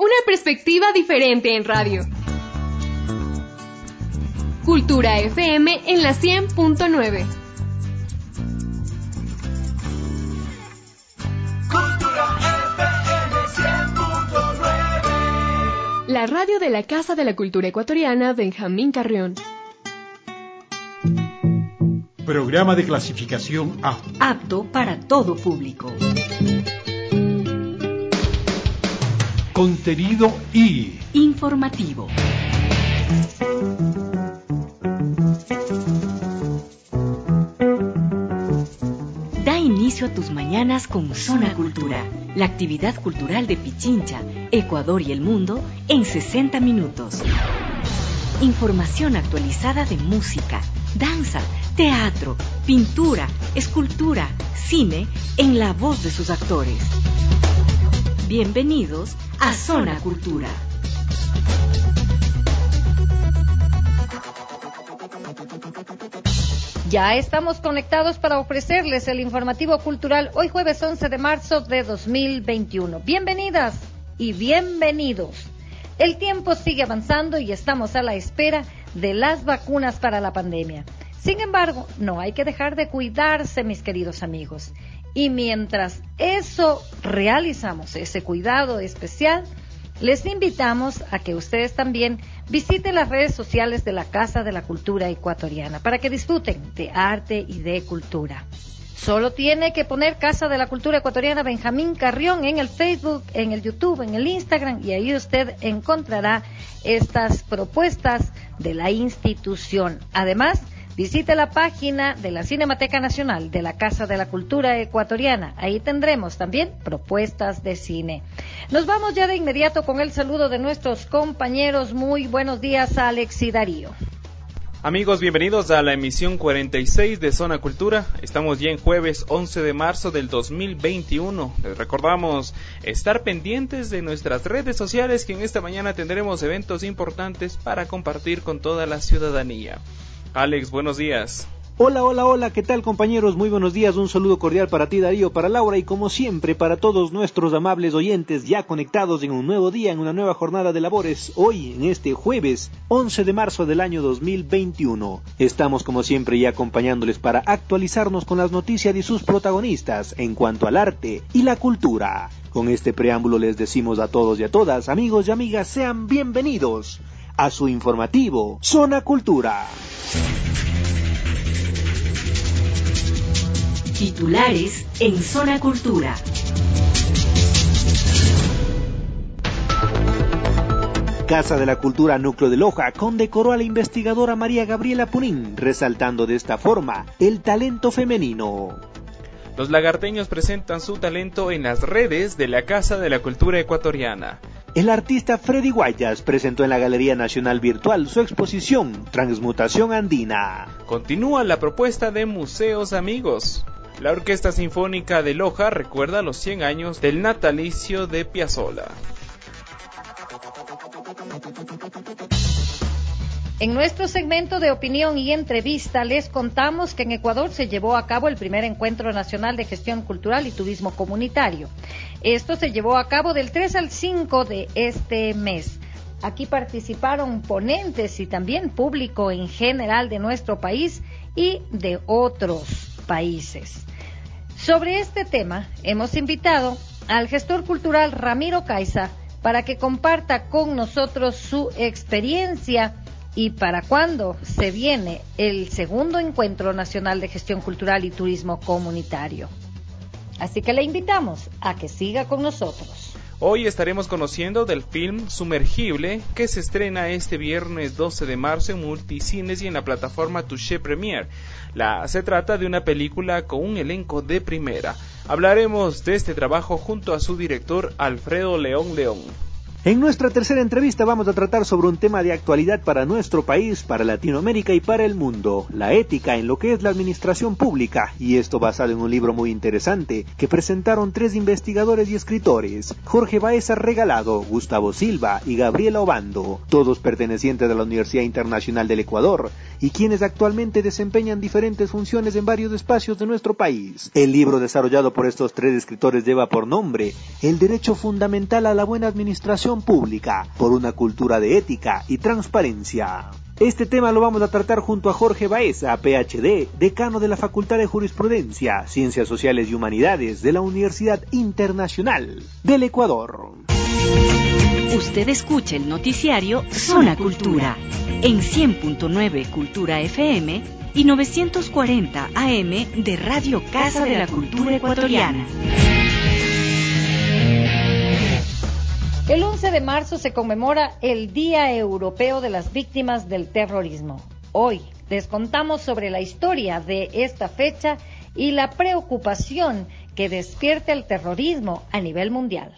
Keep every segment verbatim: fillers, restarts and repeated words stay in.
Una perspectiva diferente en radio. Cultura F M en la cien punto nueve. Cultura F M cien punto nueve. La radio de la Casa de la Cultura Ecuatoriana Benjamín Carrión. Programa de clasificación A. Apto para todo público. Contenido I. Informativo. Da inicio a tus mañanas con Zona Cultura, la actividad cultural de Pichincha, Ecuador y el mundo en sesenta minutos. Información actualizada de música, danza, teatro, pintura, escultura, cine, en la voz de sus actores. Bienvenidos a Zona Cultura. Ya estamos conectados para ofrecerles el informativo cultural hoy jueves once de marzo de dos mil veintiuno. Bienvenidas y bienvenidos. El tiempo sigue avanzando y estamos a la espera de las vacunas para la pandemia. Sin embargo, no hay que dejar de cuidarse, mis queridos amigos. Y mientras eso realizamos, ese cuidado especial, les invitamos a que ustedes también visiten las redes sociales de la Casa de la Cultura Ecuatoriana para que disfruten de arte y de cultura. Solo tiene que poner Casa de la Cultura Ecuatoriana Benjamín Carrión en el Facebook, en el YouTube, en el Instagram, y ahí usted encontrará estas propuestas de la institución. Además, visite la página de la Cinemateca Nacional de la Casa de la Cultura Ecuatoriana. Ahí tendremos también propuestas de cine. Nos vamos ya de inmediato con el saludo de nuestros compañeros. Muy buenos días, Alex y Darío. Amigos, bienvenidos a la emisión cuarenta y seis de Zona Cultura. Estamos ya en jueves once de marzo del dos mil veintiuno. Les recordamos estar pendientes de nuestras redes sociales, que en esta mañana tendremos eventos importantes para compartir con toda la ciudadanía. Alex, buenos días. Hola, hola, hola, ¿qué tal, compañeros? Muy buenos días, un saludo cordial para ti, Darío, para Laura y como siempre para todos nuestros amables oyentes ya conectados en un nuevo día, en una nueva jornada de labores, hoy en este jueves once de marzo del año dos mil veintiuno. Estamos como siempre ya acompañándoles para actualizarnos con las noticias y sus protagonistas en cuanto al arte y la cultura. Con este preámbulo les decimos a todos y a todas, amigos y amigas, sean bienvenidos a su informativo Zona Cultura. Titulares en Zona Cultura. Casa de la Cultura Núcleo de Loja condecoró a la investigadora María Gabriela Punín, resaltando de esta forma el talento femenino. Los lagarteños presentan su talento en las redes de la Casa de la Cultura Ecuatoriana. El artista Freddy Guayas presentó en la Galería Nacional Virtual su exposición Transmutación Andina. Continúa la propuesta de Museos Amigos. La Orquesta Sinfónica de Loja recuerda los cien años del natalicio de Piazzolla. En nuestro segmento de opinión y entrevista les contamos que en Ecuador se llevó a cabo el primer Encuentro Nacional de Gestión Cultural y Turismo Comunitario. Esto se llevó a cabo del tres al cinco de este mes. Aquí participaron ponentes y también público en general de nuestro país y de otros países. Sobre este tema hemos invitado al gestor cultural Ramiro Caiza para que comparta con nosotros su experiencia y para cuándo se viene el segundo Encuentro Nacional de Gestión Cultural y Turismo Comunitario. Así que le invitamos a que siga con nosotros. Hoy estaremos conociendo del film Sumergible, que se estrena este viernes doce de marzo en Multicines y en la plataforma Touché Premier. La, se trata de una película con un elenco de primera. Hablaremos de este trabajo junto a su director Alfredo León León. En nuestra tercera entrevista vamos a tratar sobre un tema de actualidad para nuestro país, para Latinoamérica y para el mundo, la ética en lo que es la administración pública, y esto basado en un libro muy interesante que presentaron tres investigadores y escritores, Jorge Baeza Regalado, Gustavo Silva y Gabriela Obando, todos pertenecientes a la Universidad Internacional del Ecuador, y quienes actualmente desempeñan diferentes funciones en varios espacios de nuestro país. El libro desarrollado por estos tres escritores lleva por nombre El derecho fundamental a la buena administración pública, por una cultura de ética y transparencia. Este tema lo vamos a tratar junto a Jorge Baeza, P H D, decano de la Facultad de Jurisprudencia, Ciencias Sociales y Humanidades de la Universidad Internacional del Ecuador. Usted escucha el noticiario Zona Cultura en cien punto nueve Cultura F M y novecientos cuarenta A M de Radio Casa de la Cultura Ecuatoriana. El once de marzo se conmemora el Día Europeo de las Víctimas del Terrorismo. Hoy les contamos sobre la historia de esta fecha y la preocupación que despierta el terrorismo a nivel mundial.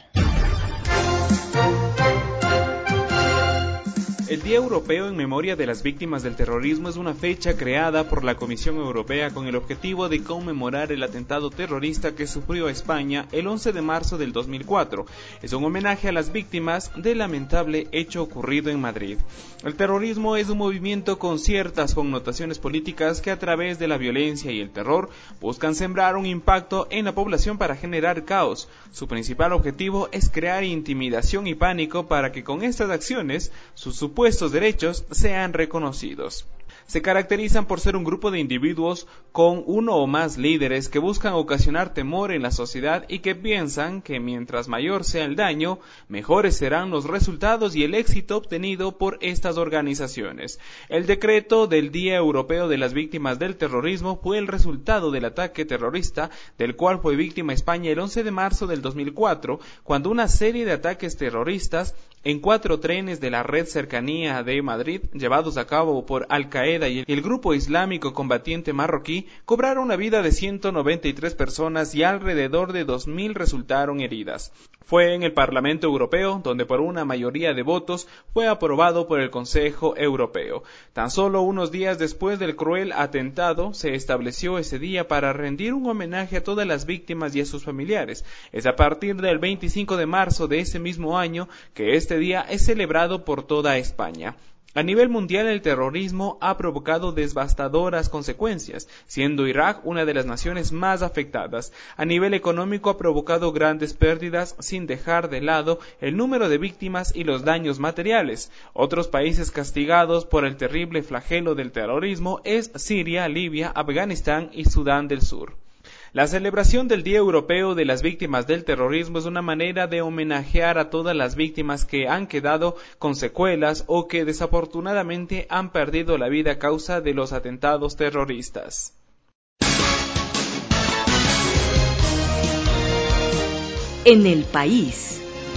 El Día Europeo en Memoria de las Víctimas del Terrorismo es una fecha creada por la Comisión Europea con el objetivo de conmemorar el atentado terrorista que sufrió España el once de marzo del dos mil cuatro. Es un homenaje a las víctimas del lamentable hecho ocurrido en Madrid. El terrorismo es un movimiento con ciertas connotaciones políticas que a través de la violencia y el terror buscan sembrar un impacto en la población para generar caos. Su principal objetivo es crear intimidación y pánico para que con estas acciones sus supuestos derechos sean reconocidos. Se caracterizan por ser un grupo de individuos con uno o más líderes que buscan ocasionar temor en la sociedad y que piensan que mientras mayor sea el daño, mejores serán los resultados y el éxito obtenido por estas organizaciones. El decreto del Día Europeo de las Víctimas del Terrorismo fue el resultado del ataque terrorista del cual fue víctima España el once de marzo del dos mil cuatro, cuando una serie de ataques terroristas en cuatro trenes de la red cercanía de Madrid, llevados a cabo por Al-Qaeda y el grupo islámico combatiente marroquí, cobraron la vida de ciento noventa y tres personas y alrededor de dos mil resultaron heridas. Fue en el Parlamento Europeo donde por una mayoría de votos fue aprobado por el Consejo Europeo. Tan solo unos días después del cruel atentado se estableció ese día para rendir un homenaje a todas las víctimas y a sus familiares. Es a partir del veinticinco de marzo de ese mismo año que este día es celebrado por toda España. A nivel mundial, el terrorismo ha provocado devastadoras consecuencias, siendo Irak una de las naciones más afectadas. A nivel económico ha provocado grandes pérdidas, sin dejar de lado el número de víctimas y los daños materiales. Otros países castigados por el terrible flagelo del terrorismo es Siria, Libia, Afganistán y Sudán del Sur. La celebración del Día Europeo de las Víctimas del Terrorismo es una manera de homenajear a todas las víctimas que han quedado con secuelas o que desafortunadamente han perdido la vida a causa de los atentados terroristas. En el país.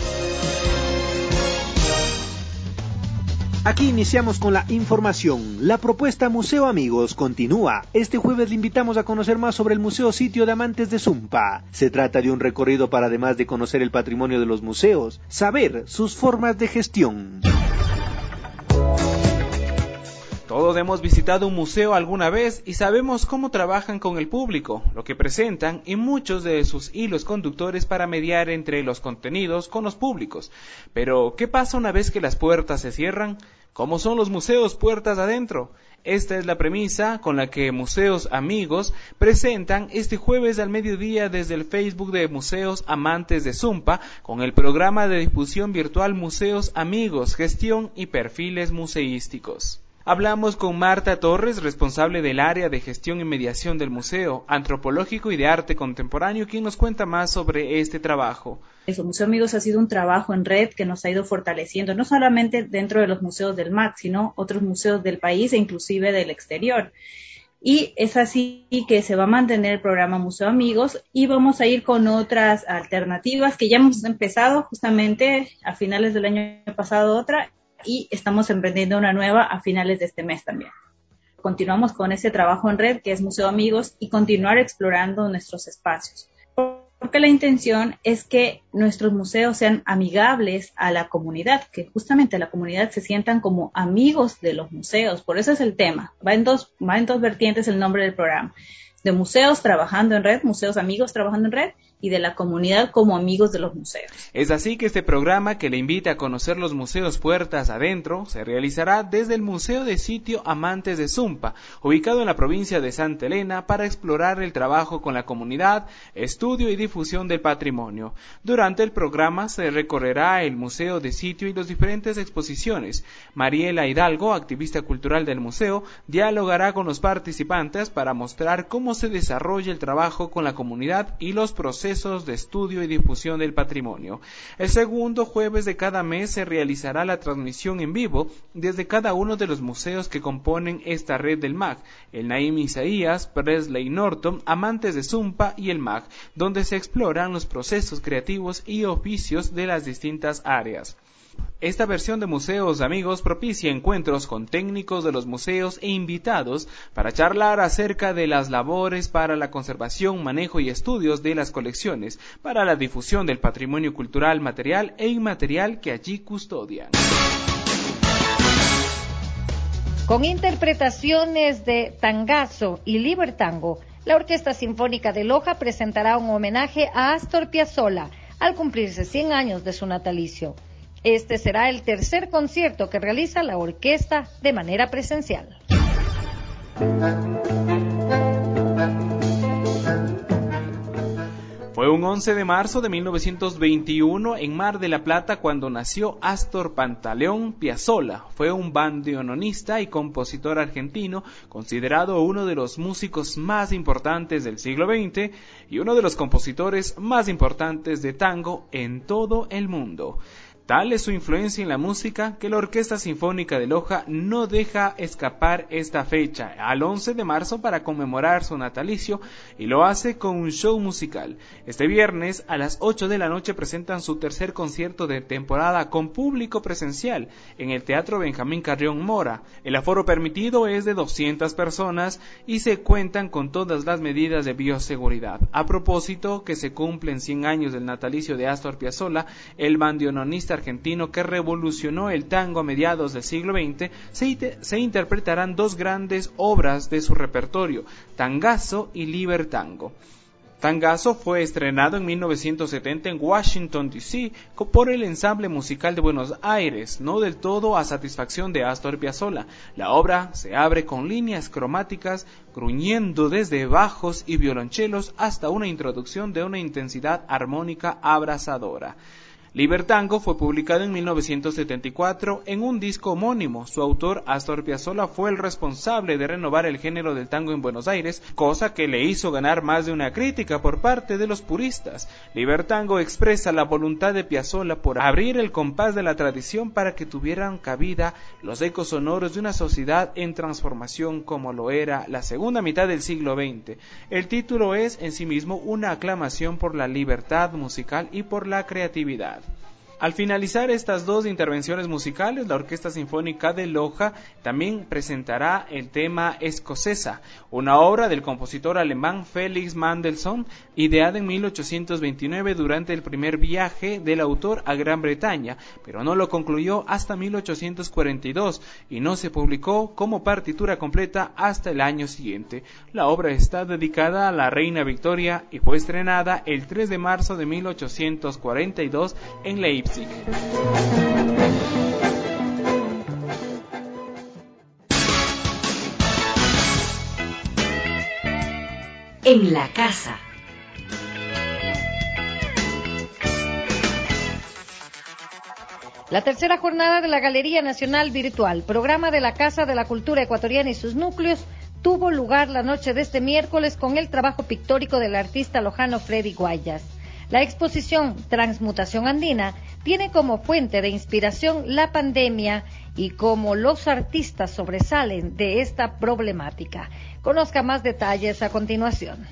Aquí iniciamos con la información. La propuesta Museo Amigos continúa. Este jueves le invitamos a conocer más sobre el Museo Sitio de Amantes de Sumpa. Se trata de un recorrido para, además de conocer el patrimonio de los museos, saber sus formas de gestión. Todos hemos visitado un museo alguna vez y sabemos cómo trabajan con el público, lo que presentan y muchos de sus hilos conductores para mediar entre los contenidos con los públicos. Pero, ¿qué pasa una vez que las puertas se cierran? ¿Cómo son los museos puertas adentro? Esta es la premisa con la que Museos Amigos presentan este jueves al mediodía desde el Facebook de Museos Amantes de Sumpa con el programa de difusión virtual Museos Amigos, Gestión y Perfiles Museísticos. Hablamos con Marta Torres, responsable del área de gestión y mediación del Museo Antropológico y de Arte Contemporáneo, quien nos cuenta más sobre este trabajo. Eso, Museo Amigos ha sido un trabajo en red que nos ha ido fortaleciendo, no solamente dentro de los museos del M A C, sino otros museos del país e inclusive del exterior. Y es así que se va a mantener el programa Museo Amigos y vamos a ir con otras alternativas que ya hemos empezado justamente a finales del año pasado otra, y estamos emprendiendo una nueva a finales de este mes también. Continuamos con ese trabajo en red que es Museo Amigos y continuar explorando nuestros espacios. Porque la intención es que nuestros museos sean amigables a la comunidad, que justamente la comunidad se sientan como amigos de los museos. Por eso es el tema. Va en dos, va en dos vertientes el nombre del programa. De museos trabajando en red, museos amigos trabajando en red, y de la comunidad como amigos de los museos. Es así que este programa, que le invita a conocer los museos puertas adentro, se realizará desde el Museo de Sitio Amantes de Sumpa, ubicado en la provincia de Santa Elena, para explorar el trabajo con la comunidad, estudio y difusión del patrimonio. Durante el programa se recorrerá el Museo de Sitio y las diferentes exposiciones. Mariela Hidalgo, activista cultural del museo, dialogará con los participantes para mostrar cómo se desarrolla el trabajo con la comunidad y los procesos de estudio y difusión del patrimonio. El segundo jueves de cada mes se realizará la transmisión en vivo desde cada uno de los museos que componen esta red del M A G, el Naim Isaías, Presley Norton, Amantes de Sumpa y el M A G, donde se exploran los procesos creativos y oficios de las distintas áreas. Esta versión de Museos Amigos propicia encuentros con técnicos de los museos e invitados para charlar acerca de las labores para la conservación, manejo y estudios de las colecciones, para la difusión del patrimonio cultural material e inmaterial que allí custodian. Con interpretaciones de tangazo y libertango, la Orquesta Sinfónica de Loja presentará un homenaje a Astor Piazzolla al cumplirse cien años de su natalicio. Este será el tercer concierto que realiza la orquesta de manera presencial. Fue un once de marzo de mil novecientos veintiuno en Mar de la Plata cuando nació Astor Pantaleón Piazzolla. Fue un bandoneonista y compositor argentino, considerado uno de los músicos más importantes del siglo veinte y uno de los compositores más importantes de tango en todo el mundo. Tal es su influencia en la música que la Orquesta Sinfónica de Loja no deja escapar esta fecha, al once de marzo, para conmemorar su natalicio, y lo hace con un show musical. Este viernes a las ocho de la noche presentan su tercer concierto de temporada con público presencial en el Teatro Benjamín Carrión Mora. El aforo permitido es de doscientas personas y se cuentan con todas las medidas de bioseguridad. A propósito que se cumplen cien años del natalicio de Astor Piazzolla, el bandoneonista argentino que revolucionó el tango a mediados del siglo veinte, se, se interpretarán dos grandes obras de su repertorio, Tangazo y Libertango. Tangazo fue estrenado en mil novecientos setenta en Washington, D C por el Ensamble Musical de Buenos Aires, no del todo a satisfacción de Astor Piazzolla. La obra se abre con líneas cromáticas gruñendo desde bajos y violonchelos hasta una introducción de una intensidad armónica abrasadora. Libertango fue publicado en mil novecientos setenta y cuatro en un disco homónimo. Su autor, Astor Piazzolla, fue el responsable de renovar el género del tango en Buenos Aires, cosa que le hizo ganar más de una crítica por parte de los puristas. Libertango expresa la voluntad de Piazzolla por abrir el compás de la tradición para que tuvieran cabida los ecos sonoros de una sociedad en transformación como lo era la segunda mitad del siglo veinte. El título es en sí mismo una aclamación por la libertad musical y por la creatividad. Al finalizar estas dos intervenciones musicales, la Orquesta Sinfónica de Loja también presentará el tema Escocesa, una obra del compositor alemán Felix Mendelssohn, ideada en mil ochocientos veintinueve durante el primer viaje del autor a Gran Bretaña, pero no lo concluyó hasta mil ochocientos cuarenta y dos y no se publicó como partitura completa hasta el año siguiente. La obra está dedicada a la reina Victoria y fue estrenada el tres de marzo de mil ochocientos cuarenta y dos en Leipzig. En la casa. La tercera jornada de la Galería Nacional Virtual, programa de la Casa de la Cultura Ecuatoriana y sus núcleos, tuvo lugar la noche de este miércoles con el trabajo pictórico del artista lojano Freddy Guayas. La exposición Transmutación Andina tiene como fuente de inspiración la pandemia y cómo los artistas sobresalen de esta problemática. Conozca más detalles a continuación.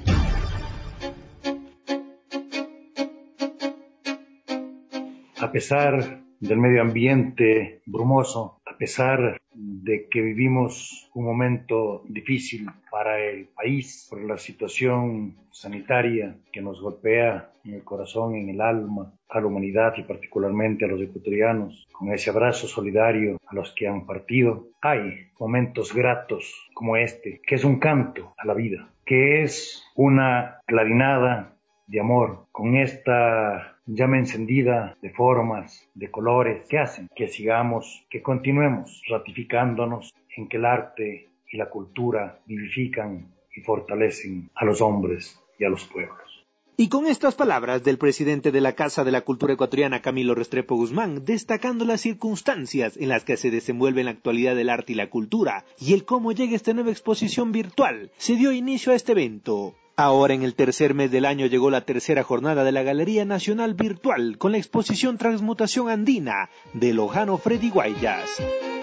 A pesar del medio ambiente brumoso, a pesar de que vivimos un momento difícil para el país por la situación sanitaria que nos golpea en el corazón, en el alma, a la humanidad y particularmente a los ecuatorianos, con ese abrazo solidario a los que han partido, hay momentos gratos como este, que es un canto a la vida, que es una clarinada de amor, con esta llama encendida de formas, de colores, que hacen que sigamos, que continuemos ratificándonos en que el arte y la cultura vivifican y fortalecen a los hombres y a los pueblos. Y con estas palabras del presidente de la Casa de la Cultura Ecuatoriana, Camilo Restrepo Guzmán, destacando las circunstancias en las que se desenvuelve en la actualidad el arte y la cultura, y el cómo llega esta nueva exposición virtual, se dio inicio a este evento. Ahora en el tercer mes del año llegó la tercera jornada de la Galería Nacional Virtual con la exposición Transmutación Andina de Lojano Freddy Guayas.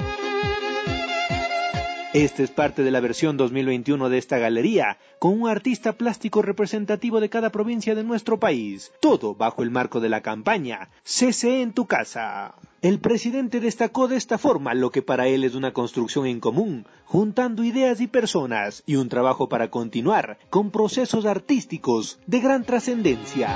Esta es parte de la versión dos mil veintiuno de esta galería, con un artista plástico representativo de cada provincia de nuestro país, todo bajo el marco de la campaña C C E en tu casa. El presidente destacó de esta forma lo que para él es una construcción en común, juntando ideas y personas, y un trabajo para continuar con procesos artísticos de gran trascendencia.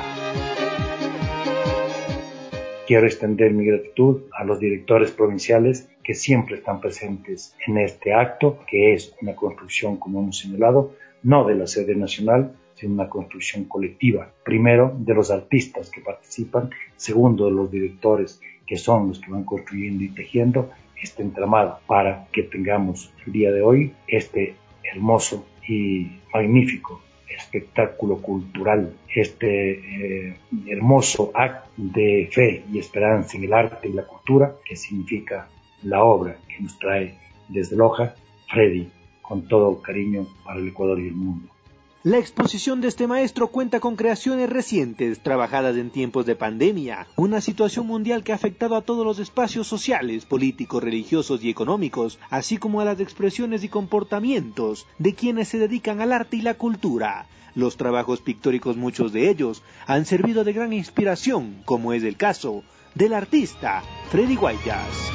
Quiero extender mi gratitud a los directores provinciales que siempre están presentes en este acto, que es una construcción, como hemos señalado, no de la sede nacional, sino una construcción colectiva. Primero, de los artistas que participan. Segundo, de los directores, que son los que van construyendo y tejiendo este entramado para que tengamos el día de hoy este hermoso y magnífico espectáculo cultural, este eh, hermoso acto de fe y esperanza en el arte y la cultura, que significa la obra que nos trae desde Loja Freddy, con todo cariño para el Ecuador y el mundo. La exposición de este maestro cuenta con creaciones recientes, trabajadas en tiempos de pandemia, una situación mundial que ha afectado a todos los espacios sociales, políticos, religiosos y económicos, así como a las expresiones y comportamientos de quienes se dedican al arte y la cultura. Los trabajos pictóricos, muchos de ellos, han servido de gran inspiración, como es el caso del artista Freddy Guayas.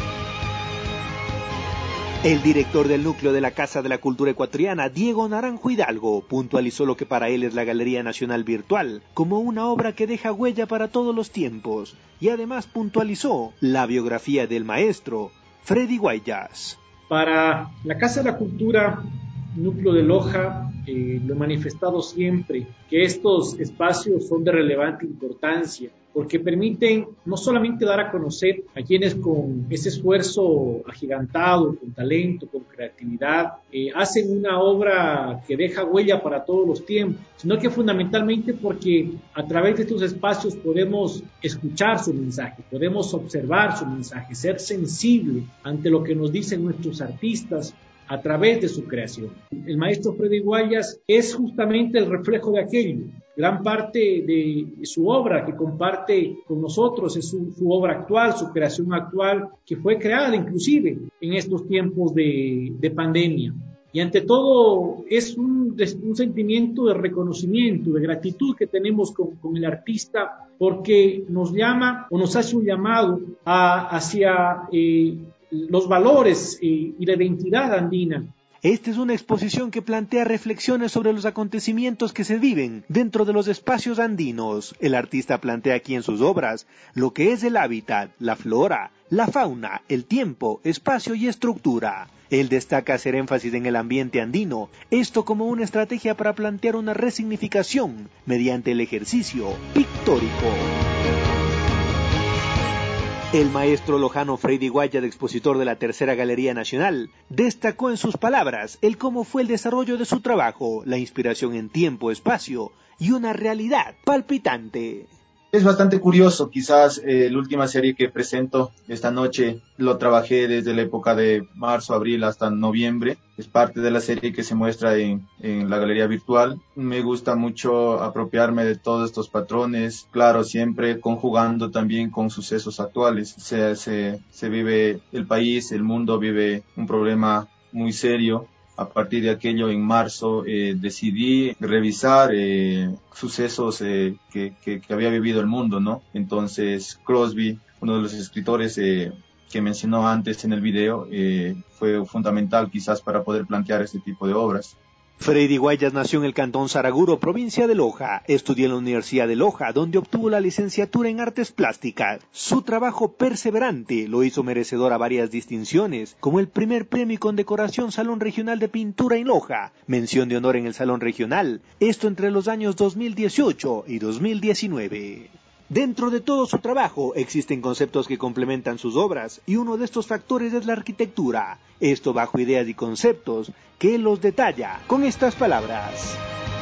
El director del núcleo de la Casa de la Cultura Ecuatoriana, Diego Naranjo Hidalgo, puntualizó lo que para él es la Galería Nacional Virtual, como una obra que deja huella para todos los tiempos, y además puntualizó la biografía del maestro Freddy Guayas. Para la Casa de la Cultura, núcleo de Loja, eh, lo he manifestado siempre, que estos espacios son de relevante importancia, porque permiten no solamente dar a conocer a quienes con ese esfuerzo agigantado, con talento, con creatividad, eh, hacen una obra que deja huella para todos los tiempos, sino que fundamentalmente porque a través de estos espacios podemos escuchar su mensaje, podemos observar su mensaje, ser sensible ante lo que nos dicen nuestros artistas a través de su creación. El maestro Freddy Guayas es justamente el reflejo de aquello. Gran parte de su obra que comparte con nosotros es su, su obra actual, su creación actual, que fue creada inclusive en estos tiempos de, de pandemia. Y ante todo es un, un sentimiento de reconocimiento, de gratitud que tenemos con, con el artista, porque nos llama o nos hace un llamado a, hacia eh, los valores eh, y la identidad andina. Esta es una exposición que plantea reflexiones sobre los acontecimientos que se viven dentro de los espacios andinos. El artista plantea aquí en sus obras lo que es el hábitat, la flora, la fauna, el tiempo, espacio y estructura. Él destaca hacer énfasis en el ambiente andino, esto como una estrategia para plantear una resignificación mediante el ejercicio pictórico. El maestro lojano Freddy Guayas, expositor de la Tercera Galería Nacional, destacó en sus palabras el cómo fue el desarrollo de su trabajo, la inspiración en tiempo, espacio y una realidad palpitante. Es bastante curioso, quizás eh, la última serie que presento esta noche lo trabajé desde la época de marzo, abril hasta noviembre. Es parte de la serie que se muestra en, en la galería virtual. Me gusta mucho apropiarme de todos estos patrones, claro, siempre conjugando también con sucesos actuales. O sea, se, se vive el país, el mundo vive un problema muy serio. A partir de aquello, en marzo, eh, decidí revisar eh, sucesos eh, que, que, que había vivido el mundo, ¿no? Entonces, Crosby, uno de los escritores eh, que mencionó antes en el video, eh, fue fundamental quizás para poder plantear este tipo de obras. Freddy Guayas nació en el cantón Saraguro, provincia de Loja. Estudió en la Universidad de Loja, donde obtuvo la licenciatura en Artes Plásticas. Su trabajo perseverante lo hizo merecedor a varias distinciones, como el primer premio y condecoración Salón Regional de Pintura en Loja, mención de honor en el Salón Regional, esto entre los años dos mil dieciocho y dos mil diecinueve. Dentro de todo su trabajo existen conceptos que complementan sus obras y uno de estos factores es la arquitectura, esto bajo ideas y conceptos que él los detalla con estas palabras.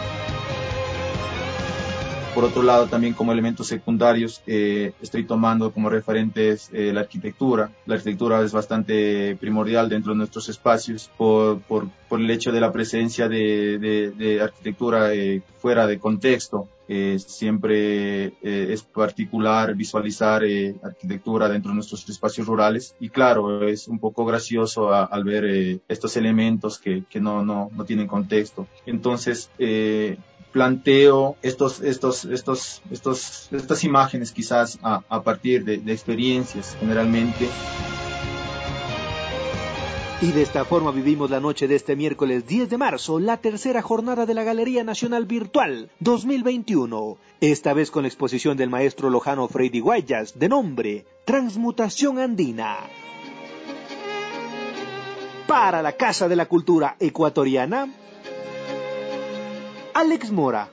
Por otro lado, también como elementos secundarios, eh, estoy tomando como referentes eh, la arquitectura. La arquitectura es bastante primordial dentro de nuestros espacios por, por, por el hecho de la presencia de, de, de arquitectura eh, fuera de contexto. Eh, siempre eh, es particular visualizar eh, arquitectura dentro de nuestros espacios rurales y claro, es un poco gracioso a, al ver eh, estos elementos que, que no, no, no tienen contexto. Entonces, eh, planteo estos, estos, estos, estos, estas imágenes quizás a, a partir de, de experiencias generalmente. Y de esta forma vivimos la noche de este miércoles diez de marzo, la tercera jornada de la Galería Nacional Virtual dos mil veintiuno, esta vez con la exposición del maestro lojano Freddy Guayas, de nombre Transmutación Andina. Para la Casa de la Cultura Ecuatoriana, Alex Mora.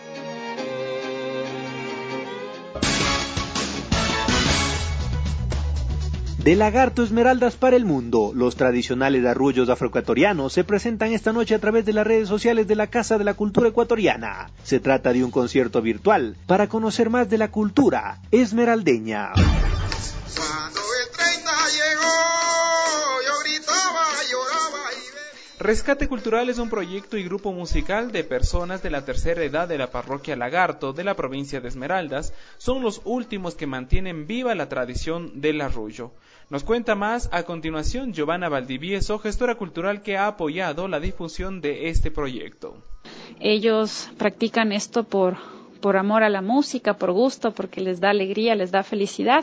De Lagarto Esmeraldas para el Mundo, los tradicionales arrullos afroecuatorianos se presentan esta noche a través de las redes sociales de la Casa de la Cultura Ecuatoriana. Se trata de un concierto virtual para conocer más de la cultura esmeraldeña. Cuando el treinta llegó, yo gritaba, lloraba y... Rescate Cultural es un proyecto y grupo musical de personas de la tercera edad de la parroquia Lagarto de la provincia de Esmeraldas. Son los últimos que mantienen viva la tradición del arrullo. Nos cuenta más a continuación Giovanna Valdivieso, gestora cultural que ha apoyado la difusión de este proyecto. Ellos practican esto por, por amor a la música, por gusto, porque les da alegría, les da felicidad.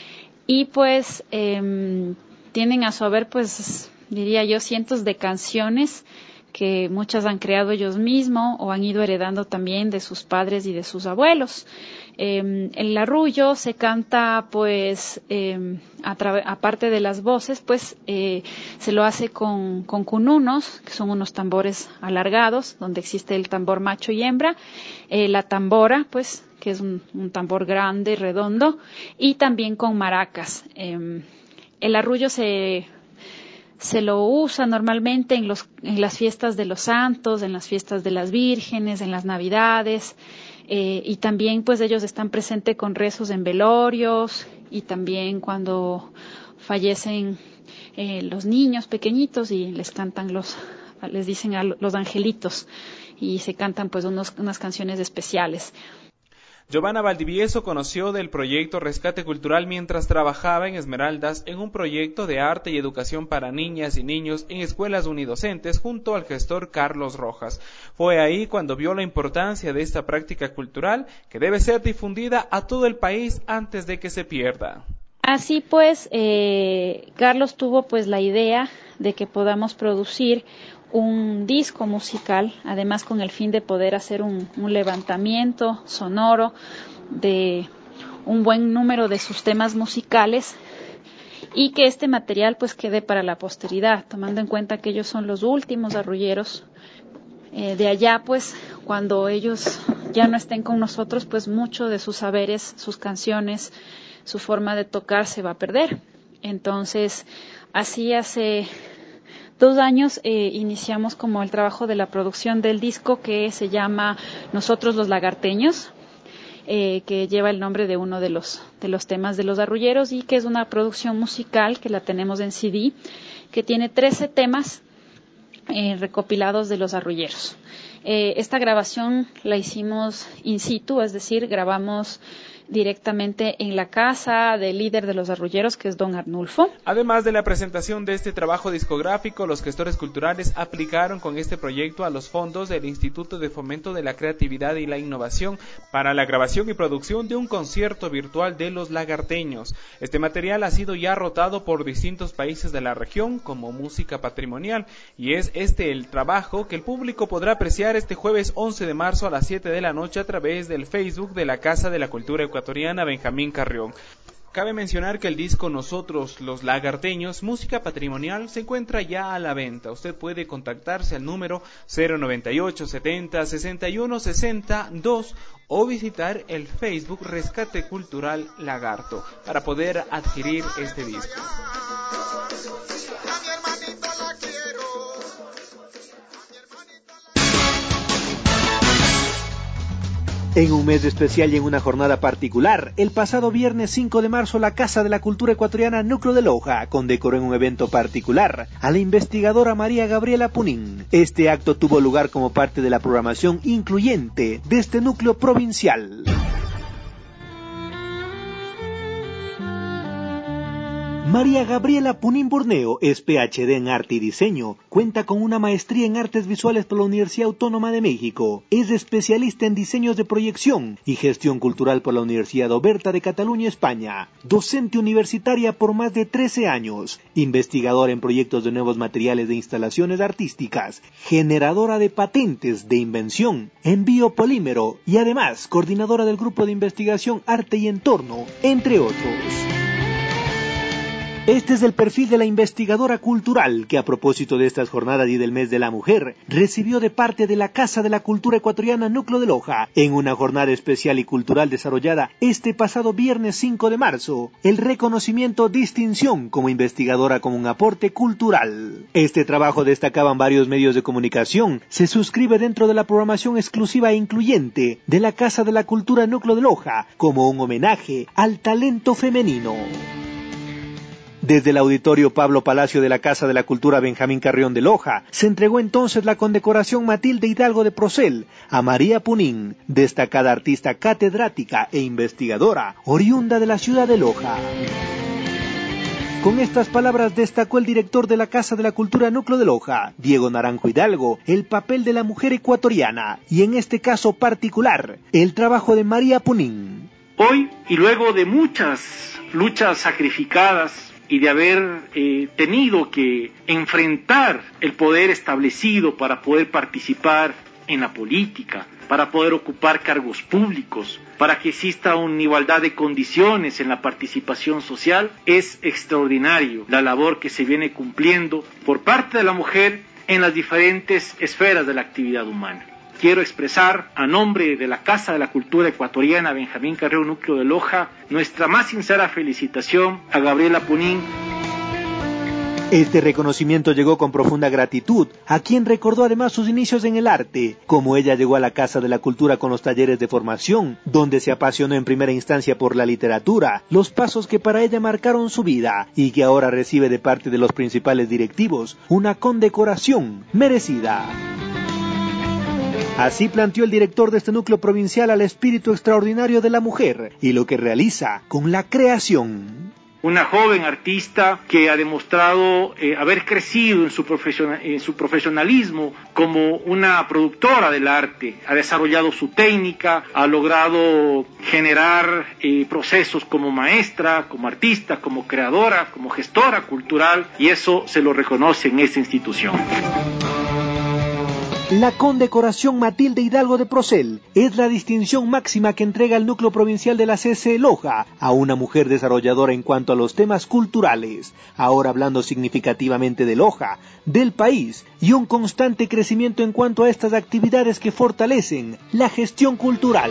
Y pues eh, tienen a su haber, pues diría yo, cientos de canciones que muchas han creado ellos mismos o han ido heredando también de sus padres y de sus abuelos. Eh, el arrullo se canta, pues, eh, a tra- aparte de las voces, pues, eh, se lo hace con, con cununos, que son unos tambores alargados, donde existe el tambor macho y hembra, eh, la tambora, pues, que es un, un tambor grande, redondo, y también con maracas. Eh, el arrullo se... Se lo usa normalmente en, los, en las fiestas de los santos, en las fiestas de las vírgenes, en las navidades, eh, y también pues ellos están presentes con rezos en velorios y también cuando fallecen eh, los niños pequeñitos y les cantan los, les dicen a los angelitos y se cantan pues unos, unas canciones especiales. Giovanna Valdivieso conoció del proyecto Rescate Cultural mientras trabajaba en Esmeraldas en un proyecto de arte y educación para niñas y niños en escuelas unidocentes junto al gestor Carlos Rojas. Fue ahí cuando vio la importancia de esta práctica cultural que debe ser difundida a todo el país antes de que se pierda. Así pues, eh, Carlos tuvo pues la idea de que podamos producir un disco musical, además con el fin de poder hacer un, un levantamiento sonoro de un buen número de sus temas musicales y que este material pues quede para la posteridad, tomando en cuenta que ellos son los últimos arrulleros. Eh, de allá pues cuando ellos ya no estén con nosotros, pues mucho de sus saberes, sus canciones, su forma de tocar se va a perder. Entonces, así hace dos años eh, iniciamos como el trabajo de la producción del disco que se llama Nosotros los Lagarteños, eh, que lleva el nombre de uno de los, de los temas de los arrulleros y que es una producción musical que la tenemos en C D, que tiene trece temas eh, recopilados de los arrulleros. Eh, esta grabación la hicimos in situ, es decir, grabamos directamente en la casa del líder de los arrulleros, que es don Arnulfo. Además de la presentación de este trabajo discográfico, los gestores culturales aplicaron con este proyecto a los fondos del Instituto de Fomento de la Creatividad y la Innovación para la grabación y producción de un concierto virtual de los lagarteños. Este material ha sido ya rotado por distintos países de la región como música patrimonial, y es este el trabajo que el público podrá apreciar este jueves once de marzo a las siete de la noche a través del Facebook de la Casa de la Cultura Ecuatoriana Benjamín Carrión. Cabe mencionar que el disco Nosotros los Lagarteños, música patrimonial, se encuentra ya a la venta. Usted puede contactarse al número cero noventa y ocho setenta sesenta y uno sesenta dos o visitar el Facebook Rescate Cultural Lagarto para poder adquirir este disco. En un mes especial y en una jornada particular, el pasado viernes cinco de marzo la Casa de la Cultura Ecuatoriana Núcleo de Loja condecoró en un evento particular a la investigadora María Gabriela Punín. Este acto tuvo lugar como parte de la programación incluyente de este núcleo provincial. María Gabriela Punín Borneo es P H D en Arte y Diseño, cuenta con una maestría en Artes Visuales por la Universidad Autónoma de México, es especialista en diseños de proyección y gestión cultural por la Universidad Oberta de Cataluña, España, docente universitaria por más de trece años, investigadora en proyectos de nuevos materiales de instalaciones artísticas, generadora de patentes de invención en biopolímero y además coordinadora del grupo de investigación Arte y Entorno, entre otros. Este es el perfil de la investigadora cultural que, a propósito de estas jornadas y del mes de la mujer, recibió de parte de la Casa de la Cultura Ecuatoriana Núcleo de Loja, en una jornada especial y cultural desarrollada este pasado viernes cinco de marzo, el reconocimiento distinción como investigadora con un aporte cultural. Este trabajo, destacaban varios medios de comunicación, se suscribe dentro de la programación exclusiva e incluyente de la Casa de la Cultura Núcleo de Loja, como un homenaje al talento femenino. Desde el Auditorio Pablo Palacio de la Casa de la Cultura Benjamín Carrión de Loja, se entregó entonces la condecoración Matilde Hidalgo de Procel a María Punín, destacada artista catedrática e investigadora, oriunda de la ciudad de Loja. Con estas palabras destacó el director de la Casa de la Cultura Núcleo de Loja, Diego Naranjo Hidalgo, el papel de la mujer ecuatoriana y en este caso particular, el trabajo de María Punín. Hoy, y luego de muchas luchas sacrificadas, y de haber eh, tenido que enfrentar el poder establecido para poder participar en la política, para poder ocupar cargos públicos, para que exista una igualdad de condiciones en la participación social, es extraordinario la labor que se viene cumpliendo por parte de la mujer en las diferentes esferas de la actividad humana. Quiero expresar a nombre de la Casa de la Cultura Ecuatoriana Benjamín Carrión Núcleo de Loja nuestra más sincera felicitación a Gabriela Punín. Este reconocimiento llegó con profunda gratitud a quien recordó además sus inicios en el arte, como ella llegó a la Casa de la Cultura con los talleres de formación, donde se apasionó en primera instancia por la literatura, los pasos que para ella marcaron su vida y que ahora recibe de parte de los principales directivos una condecoración merecida. Así planteó el director de este núcleo provincial al espíritu extraordinario de la mujer y lo que realiza con la creación. Una joven artista que ha demostrado eh, haber crecido en su, profesiona- en su profesionalismo como una productora del arte, ha desarrollado su técnica, ha logrado generar eh, procesos como maestra, como artista, como creadora, como gestora cultural, y eso se lo reconoce en esta institución. La condecoración Matilde Hidalgo de Procel es la distinción máxima que entrega el núcleo provincial de la C C Loja a una mujer desarrolladora en cuanto a los temas culturales, ahora hablando significativamente de Loja, del país y un constante crecimiento en cuanto a estas actividades que fortalecen la gestión cultural.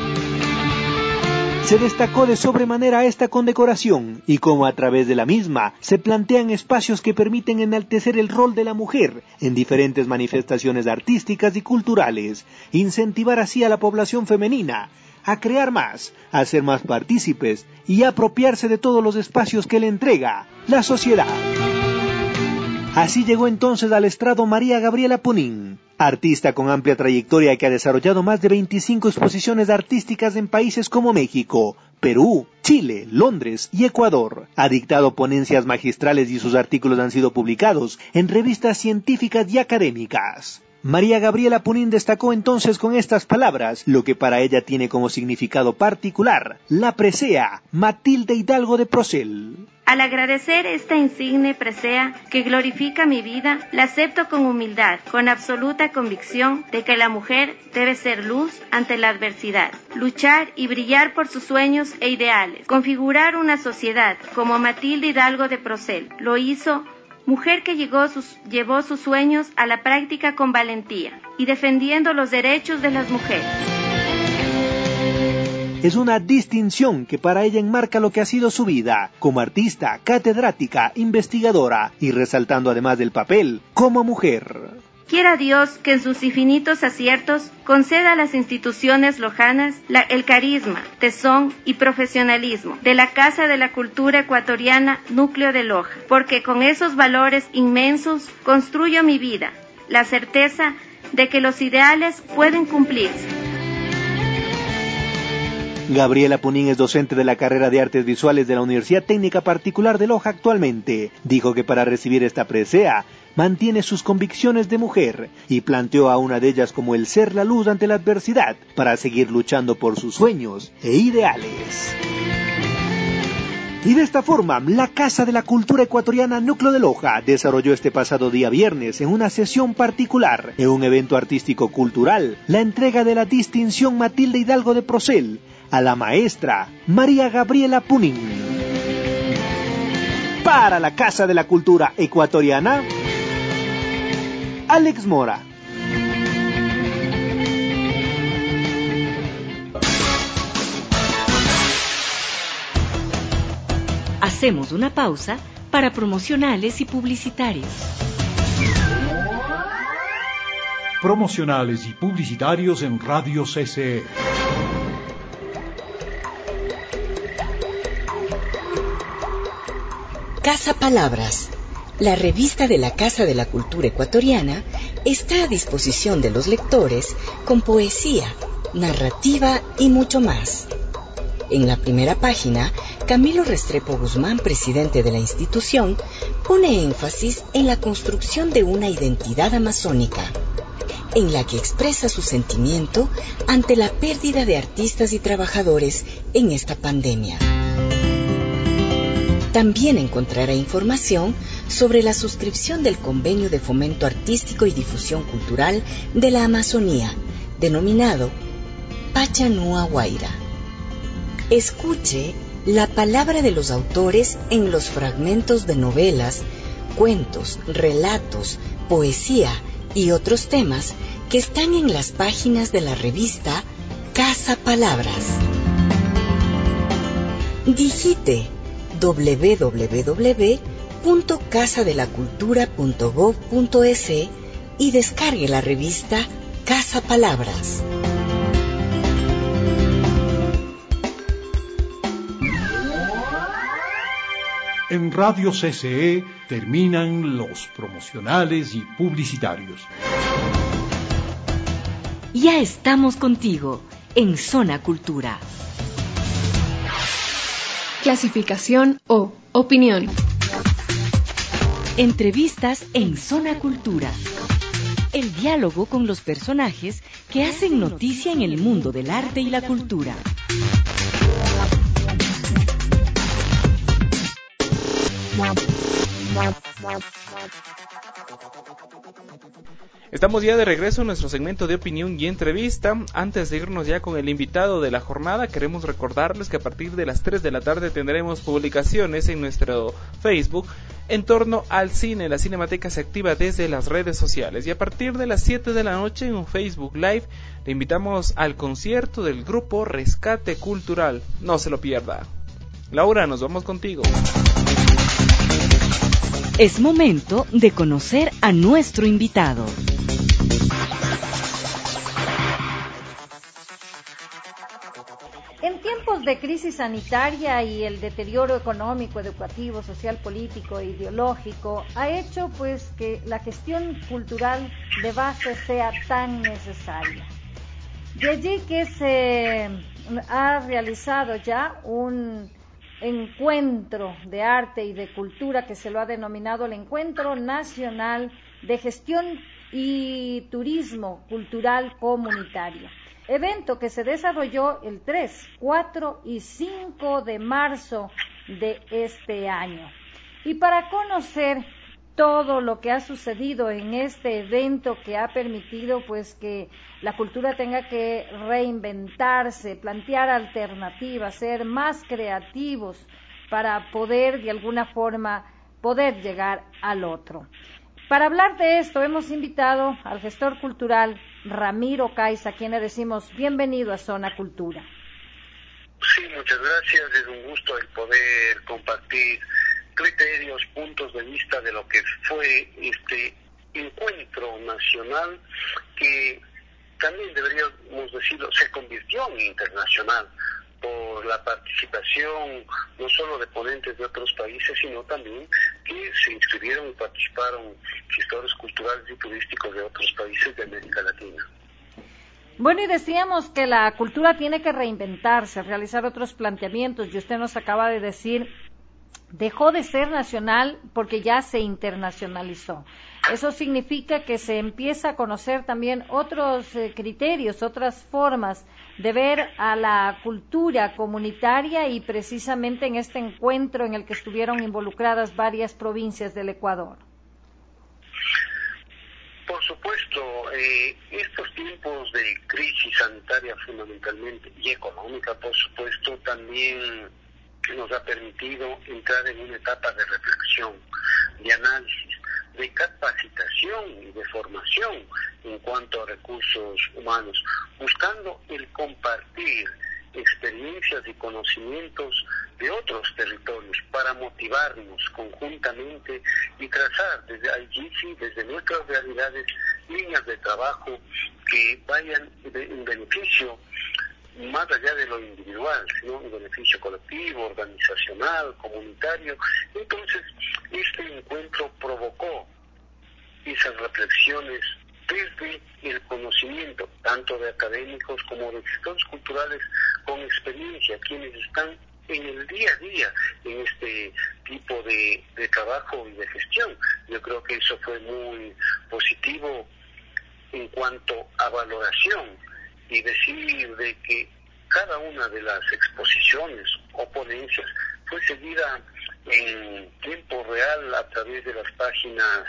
Se destacó de sobremanera esta condecoración y cómo a través de la misma se plantean espacios que permiten enaltecer el rol de la mujer en diferentes manifestaciones artísticas y culturales, incentivar así a la población femenina a crear más, a ser más partícipes y a apropiarse de todos los espacios que le entrega la sociedad. Así llegó entonces al estrado María Gabriela Punín, artista con amplia trayectoria que ha desarrollado más de veinticinco exposiciones artísticas en países como México, Perú, Chile, Londres y Ecuador. Ha dictado ponencias magistrales y sus artículos han sido publicados en revistas científicas y académicas. María Gabriela Punín destacó entonces con estas palabras lo que para ella tiene como significado particular la presea Matilde Hidalgo de Procel. Al agradecer esta insigne presea que glorifica mi vida, la acepto con humildad, con absoluta convicción de que la mujer debe ser luz ante la adversidad, luchar y brillar por sus sueños e ideales, configurar una sociedad como Matilde Hidalgo de Procel lo hizo. Mujer que llegó sus, llevó sus sueños a la práctica con valentía y defendiendo los derechos de las mujeres. Es una distinción que para ella enmarca lo que ha sido su vida, como artista, catedrática, investigadora y resaltando además del papel como mujer. Quiera Dios que en sus infinitos aciertos conceda a las instituciones lojanas la, el carisma, tesón y profesionalismo de la Casa de la Cultura Ecuatoriana Núcleo de Loja, porque con esos valores inmensos construyo mi vida, la certeza de que los ideales pueden cumplirse. Gabriela Punín es docente de la carrera de Artes Visuales de la Universidad Técnica Particular de Loja actualmente. Dijo que para recibir esta presea mantiene sus convicciones de mujer y planteó a una de ellas como el ser la luz ante la adversidad para seguir luchando por sus sueños e ideales. Y de esta forma, la Casa de la Cultura Ecuatoriana Núcleo de Loja desarrolló este pasado día viernes en una sesión particular, en un evento artístico-cultural, la entrega de la distinción Matilde Hidalgo de Procel a la maestra María Gabriela Punín. Para la Casa de la Cultura Ecuatoriana, Alex Mora. Hacemos una pausa para promocionales y publicitarios. Promocionales y publicitarios en Radio C C E. Casa Palabras, la revista de la Casa de la Cultura Ecuatoriana, está a disposición de los lectores con poesía, narrativa y mucho más. En la primera página, Camilo Restrepo Guzmán, presidente de la institución, pone énfasis en la construcción de una identidad amazónica, en la que expresa su sentimiento ante la pérdida de artistas y trabajadores en esta pandemia. También encontrará información sobre la suscripción del Convenio de Fomento Artístico y Difusión Cultural de la Amazonía, denominado Pachanúa Guaira. Escuche la palabra de los autores en los fragmentos de novelas, cuentos, relatos, poesía y otros temas que están en las páginas de la revista Casa Palabras. Digite doble u doble u doble u punto casa de la cultura punto gob punto es y descargue la revista Casa Palabras. En Radio C C E terminan los promocionales y publicitarios. Ya estamos contigo en Zona Cultura. Clasificación O. Opinión. Entrevistas en Zona Cultura. El diálogo con los personajes que hacen noticia en el mundo del arte y la cultura. Estamos ya de regreso en nuestro segmento de opinión y entrevista. Antes de irnos ya con el invitado de la jornada, queremos recordarles que a partir de las tres de la tarde tendremos publicaciones en nuestro Facebook en torno al cine. La Cinemateca se activa desde las redes sociales y a partir de las siete de la noche en un Facebook Live le invitamos al concierto del grupo Rescate Cultural. No se lo pierda. Laura, nos vamos contigo. Es momento de conocer a nuestro invitado. En tiempos tiempos de crisis sanitaria y el deterioro económico, educativo, social, político e ideológico ha hecho pues que la gestión cultural de base sea tan necesaria. De allí que se ha realizado ya un encuentro de arte y de cultura que se lo ha denominado el Encuentro Nacional de Gestión y Turismo Cultural Comunitario. Evento que se desarrolló el tres, cuatro y cinco de marzo de este año. Y para conocer todo lo que ha sucedido en este evento que ha permitido pues que la cultura tenga que reinventarse, plantear alternativas, ser más creativos para poder de alguna forma poder llegar al otro. Para hablar de esto hemos invitado al gestor cultural Ramiro Caiza, a quien le decimos bienvenido a Zona Cultura. Sí, muchas gracias, es un gusto el poder compartir criterios, puntos de vista de lo que fue este encuentro nacional que también deberíamos decirlo, se convirtió en internacional por la participación no solo de ponentes de otros países, sino también que se inscribieron y participaron gestores culturales y turísticos de otros países de América Latina. Bueno, y decíamos que la cultura tiene que reinventarse, realizar otros planteamientos, y usted nos acaba de decir, dejó de ser nacional porque ya se internacionalizó. Eso significa que se empieza a conocer también otros eh, criterios, otras formas de ver a la cultura comunitaria y precisamente en este encuentro en el que estuvieron involucradas varias provincias del Ecuador. Por supuesto, eh, estos tiempos de crisis sanitaria fundamentalmente y económica, por supuesto, también nos ha permitido entrar en una etapa de reflexión, de análisis, de capacitación y de formación en cuanto a recursos humanos, buscando el compartir experiencias y conocimientos de otros territorios para motivarnos conjuntamente y trazar desde allí, sí, desde nuestras realidades, líneas de trabajo que vayan en beneficio más allá de lo individual, sino un beneficio colectivo, organizacional, comunitario. Entonces, este encuentro provocó esas reflexiones desde el conocimiento, tanto de académicos como de gestores culturales con experiencia, quienes están en el día a día en este tipo de, de trabajo y de gestión. Yo creo que eso fue muy positivo en cuanto a valoración y decir de que cada una de las exposiciones o ponencias fue seguida en tiempo real a través de las páginas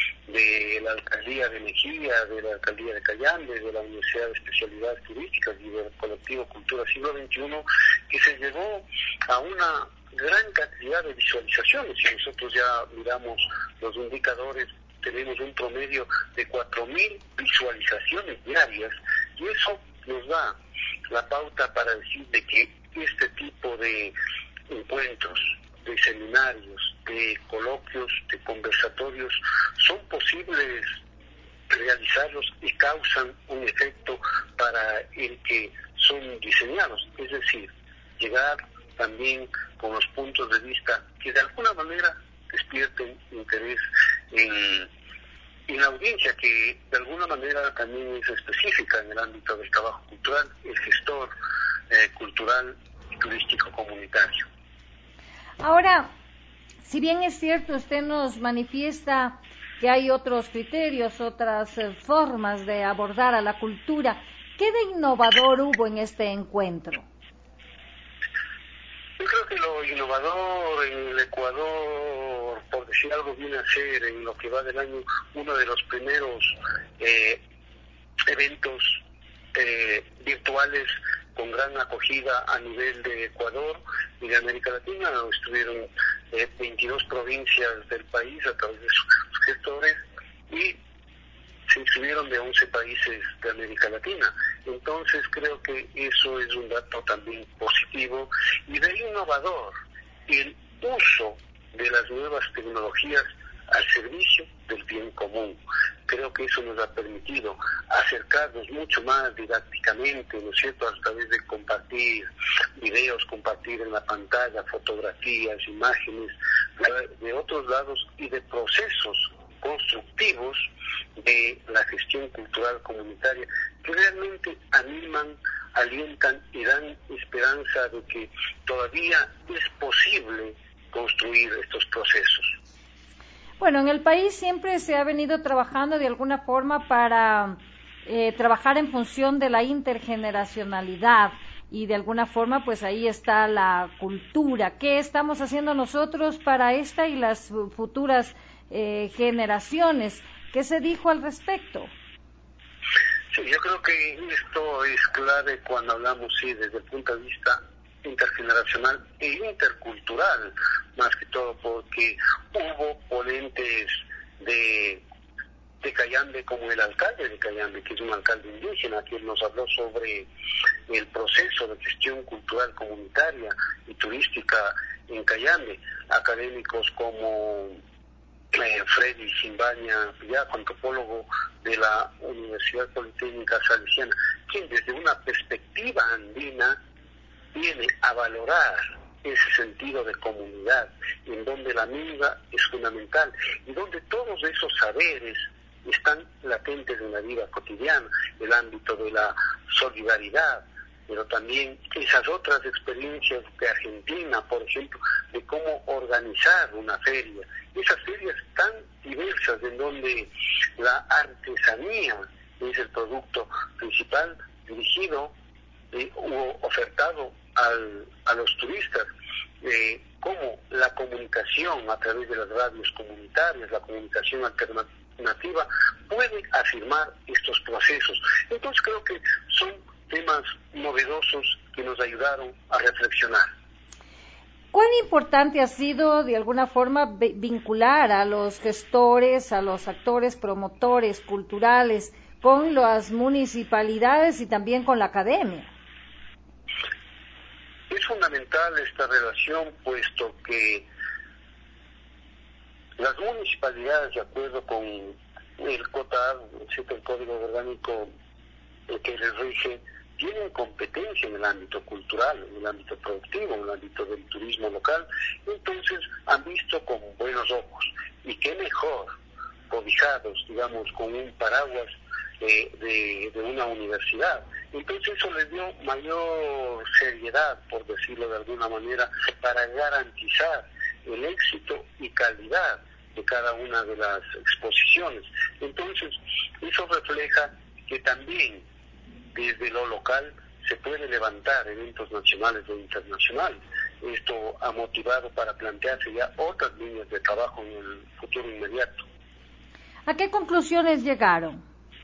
de la Alcaldía de Mejía, de la Alcaldía de Cayambe, de la Universidad de Especialidades Turísticas y del Colectivo Cultura Siglo veintiuno, que se llevó a una gran cantidad de visualizaciones. Si nosotros ya miramos los indicadores, tenemos un promedio de cuatro mil visualizaciones diarias, y eso nos da la pauta para decir de que este tipo de encuentros, de seminarios, de coloquios, de conversatorios, son posibles realizarlos y causan un efecto para el que son diseñados, es decir, llegar también con los puntos de vista que de alguna manera despierten interés en, en la audiencia, que de alguna manera también es específica en el ámbito del trabajo cultural, el gestor eh, cultural y turístico comunitario. Ahora, si bien es cierto, usted nos manifiesta que hay otros criterios, otras eh, formas de abordar a la cultura, ¿qué de innovador hubo en este encuentro? Yo creo que lo innovador en el Ecuador, por decir algo, viene a ser en lo que va del año uno de los primeros eh, eventos eh, virtuales con gran acogida a nivel de Ecuador y de América Latina. Estuvieron eh, veintidós provincias del país a través de sus gestores y se inscribieron de once países de América Latina. Entonces creo que eso es un dato también positivo. Y de innovador, el uso de las nuevas tecnologías al servicio del bien común. creo que eso nos ha permitido acercarnos mucho más didácticamente, ¿no es cierto?, a través de compartir videos, compartir en la pantalla fotografías, imágenes de, de otros lados y de procesos constructivos de la gestión cultural comunitaria que realmente animan, alientan y dan esperanza de que todavía es posible construir estos procesos. Bueno, en el país siempre se ha venido trabajando de alguna forma para eh, trabajar en función de la intergeneracionalidad y de alguna forma pues ahí está la cultura. ¿Qué estamos haciendo nosotros para esta y las futuras eh, generaciones? ¿Qué se dijo al respecto? Sí, yo creo que esto es clave cuando hablamos, sí, desde el punto de vista intergeneracional e intercultural, más que todo porque hubo ponentes de, de Cayambe, como el alcalde de Cayambe, que es un alcalde indígena, quien nos habló sobre el proceso de gestión cultural comunitaria y turística en Cayambe, académicos como eh, Freddy Simbaña Pillaco, antropólogo de la Universidad Politécnica Salesiana, quien desde una perspectiva andina viene a valorar ese sentido de comunidad, en donde la amiga es fundamental y donde todos esos saberes están latentes en la vida cotidiana, el ámbito de la solidaridad, pero también esas otras experiencias de Argentina, por ejemplo, de cómo organizar una feria, esas ferias tan diversas en donde la artesanía es el producto principal dirigido eh, o ofertado al, a los turistas, eh, como la comunicación a través de las radios comunitarias, la comunicación alternativa, puede afirmar estos procesos. Entonces creo que son temas novedosos que nos ayudaron a reflexionar. ¿Cuán importante ha sido, de alguna forma, vincular a los gestores, a los actores, promotores culturales, con las municipalidades y también con la academia? Es fundamental esta relación, puesto que las municipalidades, de acuerdo con el COTA, el Código Orgánico que les rige, tienen competencia en el ámbito cultural, en el ámbito productivo, en el ámbito del turismo local, entonces han visto con buenos ojos. Y qué mejor, cobijados, digamos, con un paraguas eh, de, de una universidad. Entonces eso les dio mayor seriedad, por decirlo de alguna manera, para garantizar el éxito y calidad de cada una de las exposiciones. Entonces eso refleja que también desde lo local se puede levantar eventos nacionales e internacionales. Esto ha motivado para plantearse ya otras líneas de trabajo en el futuro inmediato. ¿A qué conclusiones llegaron?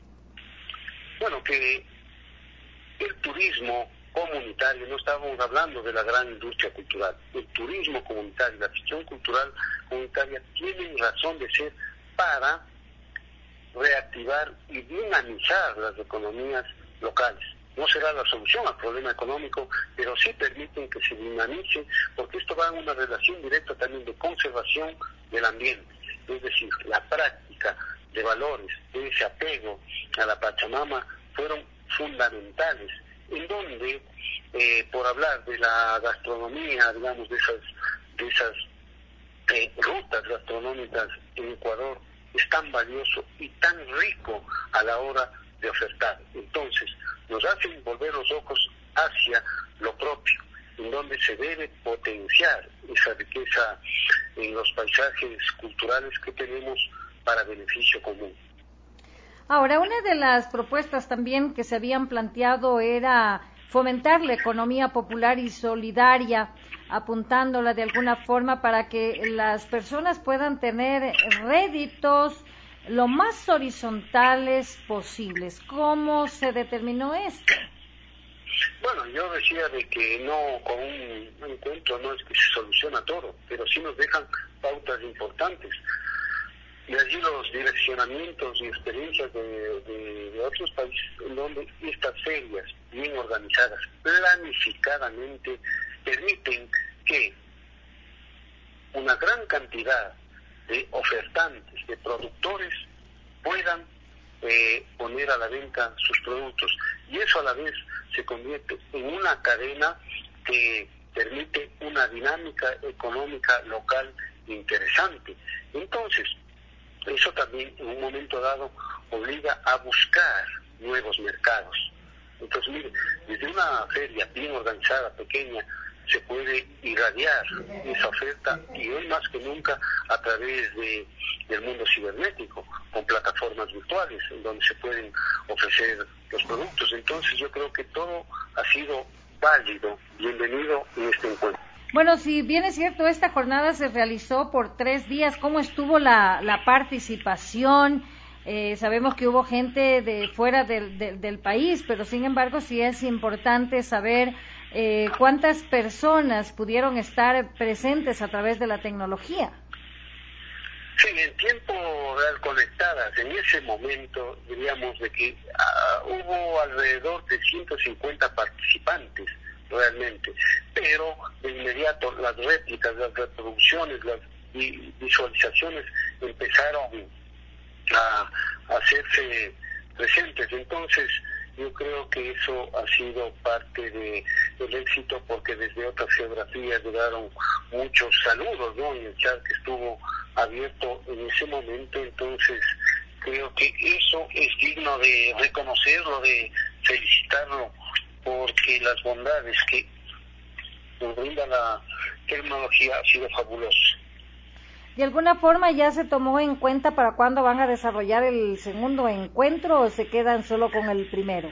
Bueno, que el turismo comunitario, no estábamos hablando de la gran industria cultural, el turismo comunitario, la gestión cultural comunitaria tienen razón de ser para reactivar y dinamizar las economías locales. No será la solución al problema económico, pero sí permiten que se dinamice, porque esto va en una relación directa también de conservación del ambiente, es decir, la práctica de valores, de ese apego a la Pachamama fueron fundamentales, en donde, eh, por hablar de la gastronomía, digamos, de esas, de esas eh, rutas gastronómicas en Ecuador, es tan valioso y tan rico a la hora de ofertar. Entonces, nos hacen volver los ojos hacia lo propio, en donde se debe potenciar esa riqueza en los paisajes culturales que tenemos para beneficio común. Ahora, una de las propuestas también que se habían planteado era fomentar la economía popular y solidaria, apuntándola de alguna forma para que las personas puedan tener réditos lo más horizontales posibles. ¿Cómo se determinó esto? Bueno, yo decía de que no, con un encuentro no es que se soluciona todo, pero sí nos dejan pautas importantes. Y allí los direccionamientos y experiencias de, de, de otros países en donde estas ferias bien organizadas, planificadamente, permiten que una gran cantidad de ofertantes, de productores, puedan eh, poner a la venta sus productos. Y eso a la vez se convierte en una cadena que permite una dinámica económica local interesante. Entonces, eso también en un momento dado obliga a buscar nuevos mercados. Entonces, mire, desde una feria bien organizada, pequeña, se puede irradiar esa oferta, y hoy más que nunca a través de, del mundo cibernético, con plataformas virtuales en donde se pueden ofrecer los productos. Entonces yo creo que todo ha sido válido, bienvenido en este encuentro. Bueno, si bien es cierto, esta jornada se realizó por tres días, ¿cómo estuvo la, la participación? Eh, sabemos que hubo gente de fuera del, del, del país, pero sin embargo sí es importante saber eh, cuántas personas pudieron estar presentes a través de la tecnología. Sí, en tiempo real conectadas, en ese momento diríamos de que uh, hubo alrededor de ciento cincuenta participantes realmente, pero de inmediato las réplicas, las reproducciones, las visualizaciones empezaron a hacerse presentes. Entonces yo creo que eso ha sido parte de, del éxito, porque desde otras geografías llegaron muchos saludos, ¿no?, en el chat que estuvo abierto en ese momento. Entonces creo que eso es digno de reconocerlo, de felicitarlo, porque las bondades que nos brinda la tecnología ha sido fabuloso. ¿De alguna forma ya se tomó en cuenta para cuándo van a desarrollar el segundo encuentro o se quedan solo con el primero?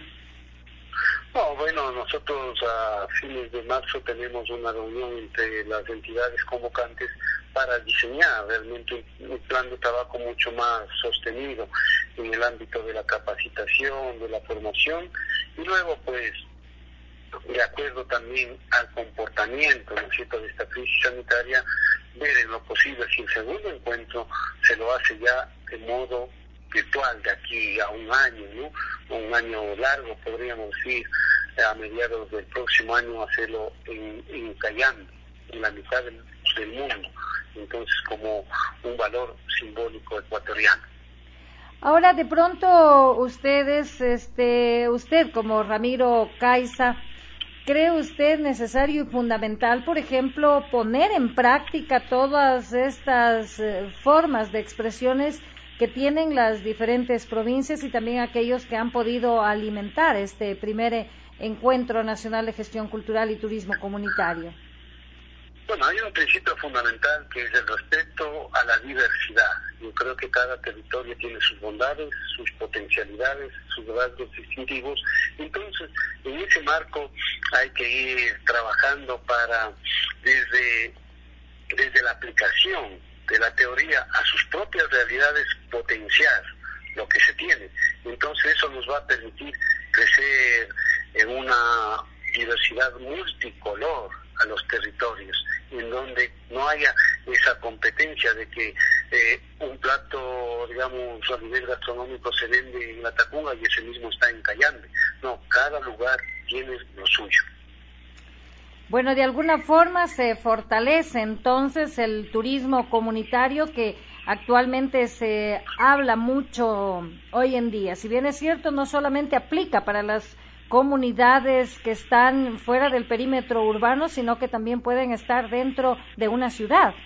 No, bueno, nosotros a fines de marzo tenemos una reunión entre las entidades convocantes para diseñar realmente un plan de trabajo mucho más sostenido en el ámbito de la capacitación, de la formación, y luego pues de acuerdo también al comportamiento, ¿no es cierto?, de esta crisis sanitaria, ver en lo posible si el segundo encuentro se lo hace ya de modo virtual de aquí a un año, ¿no? Un año largo, podríamos decir, a mediados del próximo año hacerlo en, en Cayambe, en la mitad del, del mundo, entonces como un valor simbólico ecuatoriano. Ahora, de pronto, ustedes, este, usted como Ramiro Caiza, ¿cree usted necesario y fundamental, por ejemplo, poner en práctica todas estas eh, formas de expresiones que tienen las diferentes provincias y también aquellos que han podido alimentar este primer encuentro nacional de gestión cultural y turismo comunitario? Bueno, hay un principio fundamental que es el respeto a la diversidad. Yo creo que cada territorio tiene sus bondades, sus potencialidades, sus rasgos distintivos. Entonces, en ese marco hay que ir trabajando para, desde, desde la aplicación de la teoría a sus propias realidades, potenciar lo que se tiene. Entonces, eso nos va a permitir crecer en una diversidad multicolor a los territorios, en donde no haya esa competencia de que eh, un plato, digamos, a nivel gastronómico se vende en La Tacunga y ese mismo está en Cayambe. No, cada lugar tiene lo suyo. Bueno, de alguna forma se fortalece entonces el turismo comunitario que actualmente se habla mucho hoy en día. Si bien es cierto, no solamente aplica para las comunidades que están fuera del perímetro urbano, sino que también pueden estar dentro de una ciudad.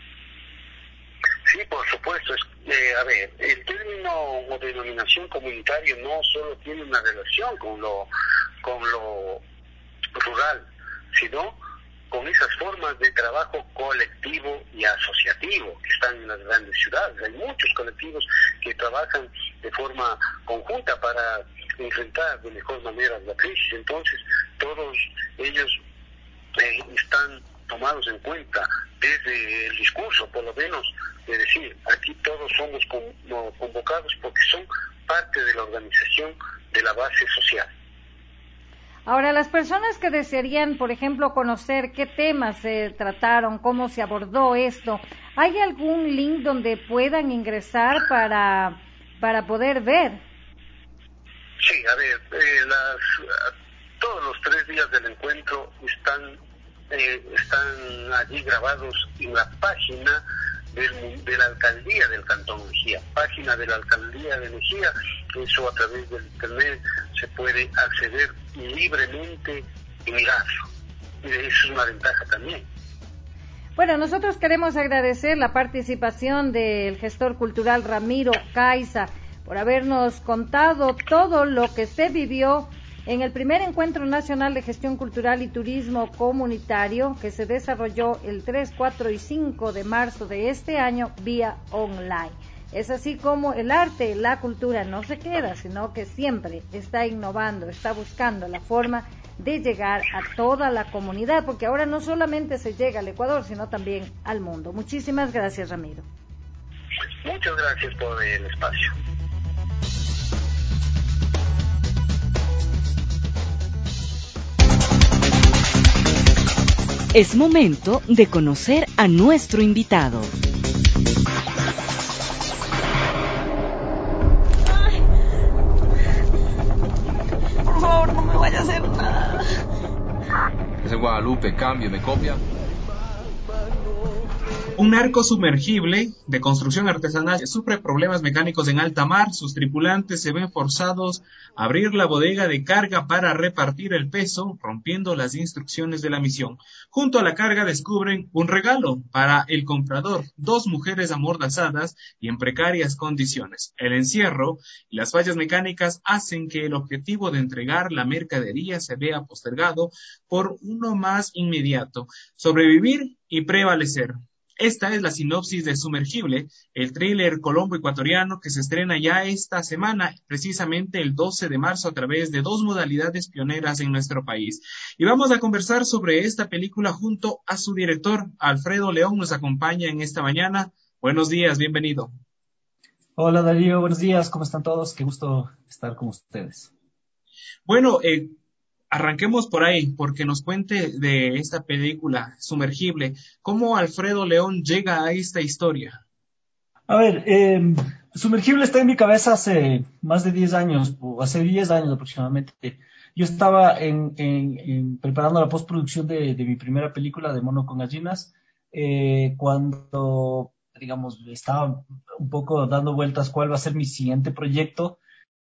Sí, por supuesto. Es, eh, a ver, el término o denominación comunitario no solo tiene una relación con lo, con lo rural, sino con esas formas de trabajo colectivo y asociativo que están en las grandes ciudades. Hay muchos colectivos que trabajan de forma conjunta para enfrentar de mejor manera la crisis. Entonces, todos ellos eh, están tomados en cuenta desde el discurso, por lo menos, de decir, aquí todos somos con, no, convocados porque son parte de la organización de la base social. Ahora, las personas que desearían, por ejemplo, conocer qué temas se trataron, cómo se abordó esto, ¿hay algún link donde puedan ingresar para, para poder ver? Sí, a ver, eh, las, todos los tres días del encuentro están, eh, están allí grabados en la página del, de la alcaldía del Cantón Mejía, página de la alcaldía de Mejía. Eso a través del internet se puede acceder libremente y mirarlo. Y eso es una ventaja también. Bueno, nosotros queremos agradecer la participación del gestor cultural Ramiro Caiza por habernos contado todo lo que se vivió en el primer Encuentro Nacional de Gestión Cultural y Turismo Comunitario que se desarrolló el tres, cuatro y cinco de marzo de este año vía online. Es así como el arte, la cultura no se queda, sino que siempre está innovando, está buscando la forma de llegar a toda la comunidad, porque ahora no solamente se llega al Ecuador, sino también al mundo. Muchísimas gracias, Ramiro. Muchas gracias por el espacio. Es momento de conocer a nuestro invitado. Por favor, no me vaya a hacer nada. Es en Guadalupe, cambio, ¿me copia? Un narco sumergible de construcción artesanal sufre problemas mecánicos en alta mar. Sus tripulantes se ven forzados a abrir la bodega de carga para repartir el peso, rompiendo las instrucciones de la misión. Junto a la carga descubren un regalo para el comprador, dos mujeres amordazadas y en precarias condiciones. El encierro y las fallas mecánicas hacen que el objetivo de entregar la mercadería se vea postergado por uno más inmediato: sobrevivir y prevalecer. Esta es la sinopsis de Sumergible, el thriller colombo-ecuatoriano que se estrena ya esta semana, precisamente el doce de marzo, a través de dos modalidades pioneras en nuestro país. Y vamos a conversar sobre esta película junto a su director, Alfredo León, nos acompaña en esta mañana. Buenos días, bienvenido. Hola Darío, buenos días, ¿cómo están todos? Qué gusto estar con ustedes. Bueno, eh, arranquemos por ahí, porque nos cuente de esta película, Sumergible, ¿cómo Alfredo León llega a esta historia? A ver, eh, Sumergible está en mi cabeza hace más de diez años, o hace diez años aproximadamente. Yo estaba en, en, en preparando la postproducción de, de mi primera película, de Mono con Gallinas, eh, cuando, digamos, estaba un poco dando vueltas cuál va a ser mi siguiente proyecto,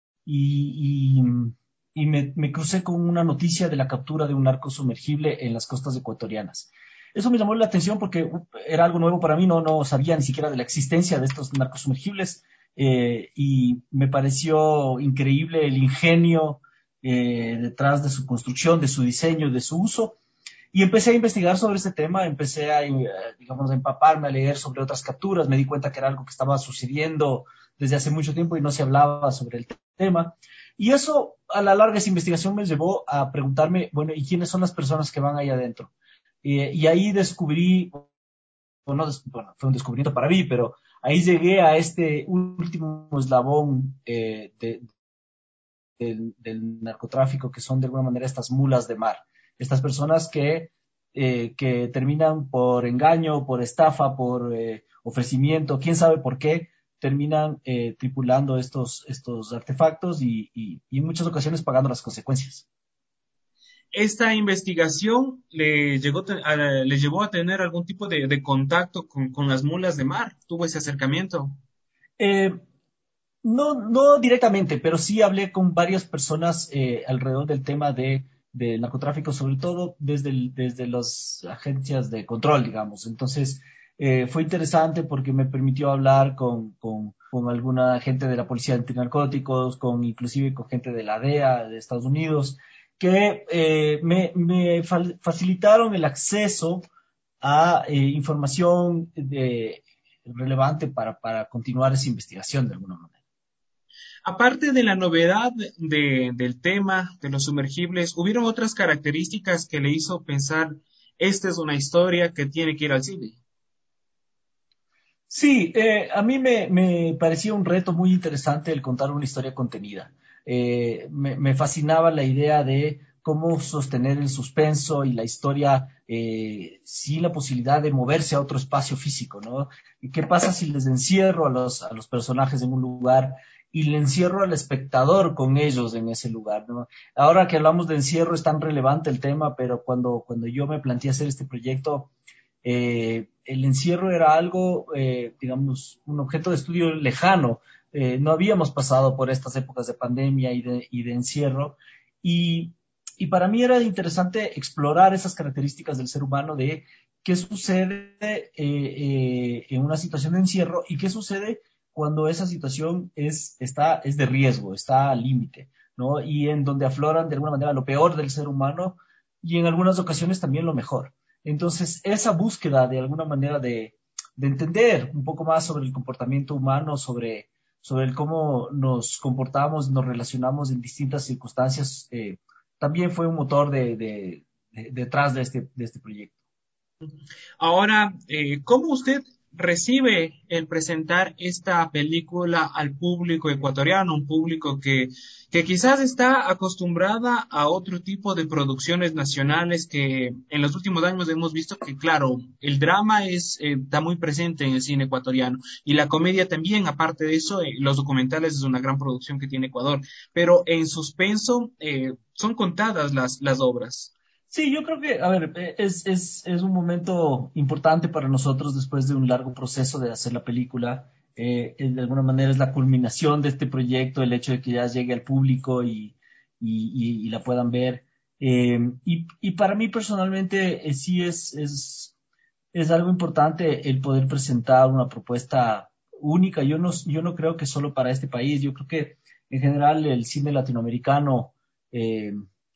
y... y y me, me crucé con una noticia de la captura de un narco sumergible en las costas ecuatorianas. Eso me llamó la atención porque uh, era algo nuevo para mí, no, no sabía ni siquiera de la existencia de estos narcos sumergibles, eh, y me pareció increíble el ingenio eh, detrás de su construcción, de su diseño, de su uso. Y empecé a investigar sobre este tema, empecé a, digamos, a empaparme, a leer sobre otras capturas, me di cuenta que era algo que estaba sucediendo desde hace mucho tiempo y no se hablaba sobre el tema. Y eso, a la larga, esa investigación me llevó a preguntarme, bueno, ¿y quiénes son las personas que van ahí adentro? Eh, y ahí descubrí, o no, bueno, fue un descubrimiento para mí, pero ahí llegué a este último eslabón eh, de, de, del narcotráfico, que son de alguna manera estas mulas de mar. Estas personas que, eh, que terminan por engaño, por estafa, por eh, ofrecimiento, quién sabe por qué, terminan eh, tripulando estos, estos artefactos y, y, y en muchas ocasiones pagando las consecuencias. ¿Esta investigación le, llegó, a, le llevó a tener algún tipo de, de contacto con, con las mulas de mar? ¿Tuvo ese acercamiento? Eh, no, no directamente, pero sí hablé con varias personas eh, alrededor del tema de, de narcotráfico, sobre todo desde, el, desde las agencias de control, digamos. Entonces, Eh, fue interesante porque me permitió hablar con, con, con alguna gente de la Policía Antinarcóticos, con inclusive con gente de la D E A de Estados Unidos, que eh, me, me facilitaron el acceso a eh, información de, relevante para, para continuar esa investigación de alguna manera. Aparte de la novedad de, del tema de los sumergibles, ¿hubieron otras características que le hizo pensar, esta es una historia que tiene que ir al cine? Sí, eh, a mí me, me parecía un reto muy interesante el contar una historia contenida. Eh, me, me fascinaba la idea de cómo sostener el suspenso y la historia eh, sin la posibilidad de moverse a otro espacio físico, ¿no? ¿Y qué pasa si les encierro a los, a los personajes en un lugar y le encierro al espectador con ellos en ese lugar, ¿no? Ahora que hablamos de encierro es tan relevante el tema, pero cuando, cuando yo me planteé hacer este proyecto, eh, el encierro era algo, eh, digamos, un objeto de estudio lejano. Eh, no habíamos pasado por estas épocas de pandemia y de, y de encierro, y, y para mí era interesante explorar esas características del ser humano, de qué sucede eh, eh, en una situación de encierro y qué sucede cuando esa situación es, está, es de riesgo, está al límite, ¿no? Y en donde afloran de alguna manera lo peor del ser humano y en algunas ocasiones también lo mejor. Entonces, esa búsqueda de alguna manera de, de entender un poco más sobre el comportamiento humano, sobre, sobre el cómo nos comportamos, nos relacionamos en distintas circunstancias, eh, también fue un motor de, de, de, detrás de este, de este proyecto. Ahora, eh, ¿cómo usted recibe el presentar esta película al público ecuatoriano, un público que, que quizás está acostumbrada a otro tipo de producciones nacionales, que en los últimos años hemos visto que, claro, el drama es, eh, está muy presente en el cine ecuatoriano y la comedia también? Aparte de eso, eh, los documentales es una gran producción que tiene Ecuador, pero en suspenso eh, son contadas las, las obras. Sí, yo creo que, a ver, es, es, es un momento importante para nosotros después de un largo proceso de hacer la película. Eh, de alguna manera es la culminación de este proyecto, el hecho de que ya llegue al público y, y, y, y la puedan ver. Eh, y, y para mí personalmente eh, sí es, es, es algo importante el poder presentar una propuesta única. Yo no, yo no creo que solo para este país, yo creo que en general el cine latinoamericano eh,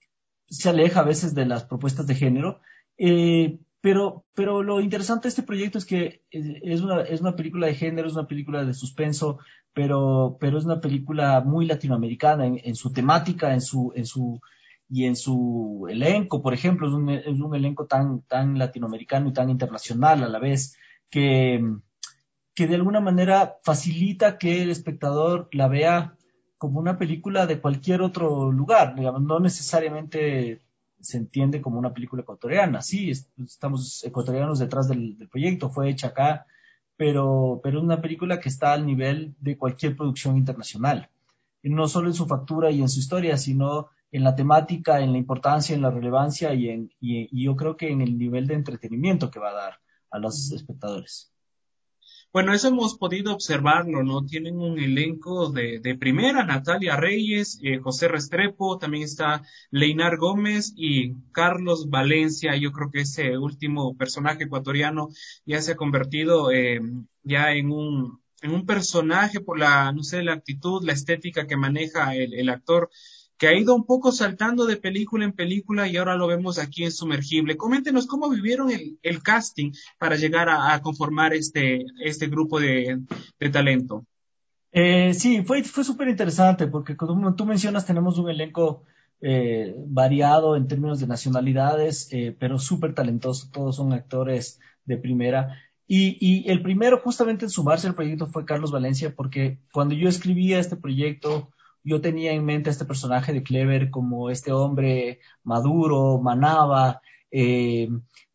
se aleja a veces de las propuestas de género, eh, pero, pero lo interesante de este proyecto es que eh, es una, es una película de género, es una película de suspenso, pero, pero es una película muy latinoamericana en, en su temática, en su, en su, y en su elenco, por ejemplo, es un, es un elenco tan, tan latinoamericano y tan internacional a la vez, que, que de alguna manera facilita que el espectador la vea como una película de cualquier otro lugar, digamos, no necesariamente se entiende como una película ecuatoriana. Sí, es, estamos ecuatorianos detrás del, del proyecto, fue hecha acá, pero, pero es una película que está al nivel de cualquier producción internacional. Y no solo en su factura y en su historia, sino en la temática, en la importancia, en la relevancia y, en, y, y yo creo que en el nivel de entretenimiento que va a dar a los espectadores. Bueno, eso hemos podido observarlo, ¿no? Tienen un elenco de, de primera: Natalia Reyes, eh, José Restrepo, también está Leinar Gómez y Carlos Valencia. Yo creo que ese último personaje ecuatoriano ya se ha convertido eh, ya en un, en un personaje por la, no sé, la actitud, la estética que maneja el, el actor, que ha ido un poco saltando de película en película y ahora lo vemos aquí en Sumergible. Coméntenos cómo vivieron el, el casting para llegar a, a conformar este, este grupo de, de talento. Eh, sí, fue, fue súper interesante porque como tú mencionas, tenemos un elenco eh, variado en términos de nacionalidades, eh, pero súper talentoso, todos son actores de primera. Y, y el primero justamente en sumarse al proyecto fue Carlos Valencia, porque cuando yo escribía este proyecto, yo tenía en mente a este personaje de Clever como este hombre maduro, manaba, eh,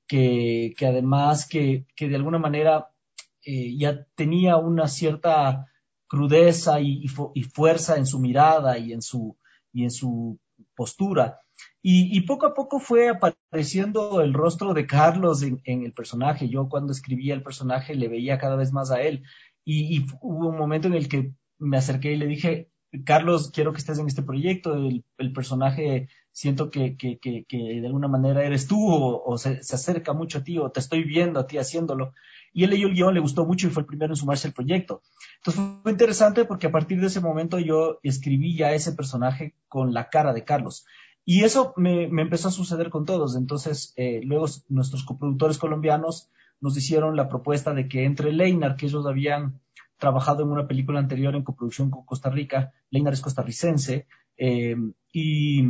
que, que además que, que de alguna manera eh, ya tenía una cierta crudeza y, y, fu y fuerza en su mirada y en su, y en su postura. Y, y poco a poco fue apareciendo el rostro de Carlos en, en el personaje. Yo cuando escribía el personaje le veía cada vez más a él. Y, y hubo un momento en el que me acerqué y le dije, Carlos, quiero que estés en este proyecto. El, el personaje siento que, que, que, que de alguna manera eres tú o, o se, se acerca mucho a ti o te estoy viendo a ti haciéndolo. Y él leyó el guión, le gustó mucho y fue el primero en sumarse al proyecto. Entonces fue interesante porque a partir de ese momento yo escribí ya ese personaje con la cara de Carlos. Y eso me, me empezó a suceder con todos. Entonces eh, luego nuestros coproductores colombianos nos hicieron la propuesta de que entre Leinar, que ellos habían trabajado en una película anterior en coproducción con Costa Rica, Leinar es costarricense, eh, y...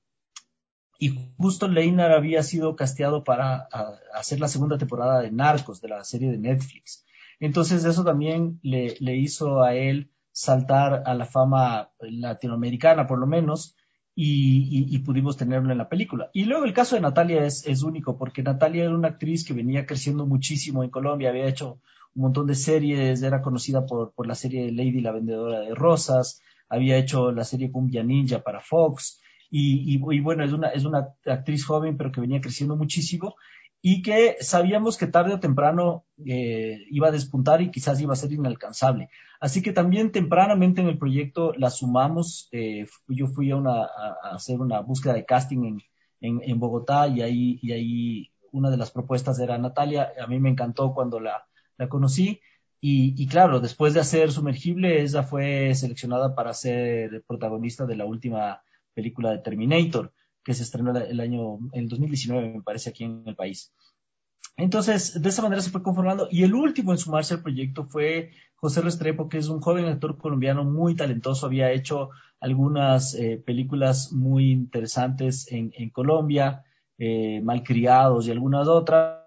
Y justo Leinar había sido casteado para a, hacer la segunda temporada de Narcos, de la serie de Netflix. Entonces eso también le, le hizo a él saltar a la fama latinoamericana, por lo menos, y, y, y pudimos tenerlo en la película. Y luego el caso de Natalia es, es único, porque Natalia era una actriz que venía creciendo muchísimo en Colombia, había hecho un montón de series, era conocida por, por la serie Lady la Vendedora de Rosas, había hecho la serie Cumbia Ninja para Fox. Y, y, y bueno, es una, es una actriz joven, pero que venía creciendo muchísimo. y que sabíamos que tarde o temprano eh, iba a despuntar y quizás iba a ser inalcanzable. Así que también tempranamente en el proyecto la sumamos. Eh, yo fui a, una, a, a hacer una búsqueda de casting en, en, en Bogotá y ahí, y ahí una de las propuestas era Natalia. A mí me encantó cuando la, la conocí. Y, y claro, después de hacer Sumergible, ella fue seleccionada para ser protagonista de la última película de Terminator, que se estrenó el año, el dos mil diecinueve, me parece, aquí en el país. Entonces, de esa manera se fue conformando. Y el último en sumarse al proyecto fue José Restrepo, que es un joven actor colombiano muy talentoso. Había hecho algunas eh, películas muy interesantes en, en Colombia, eh, Malcriados y algunas otras.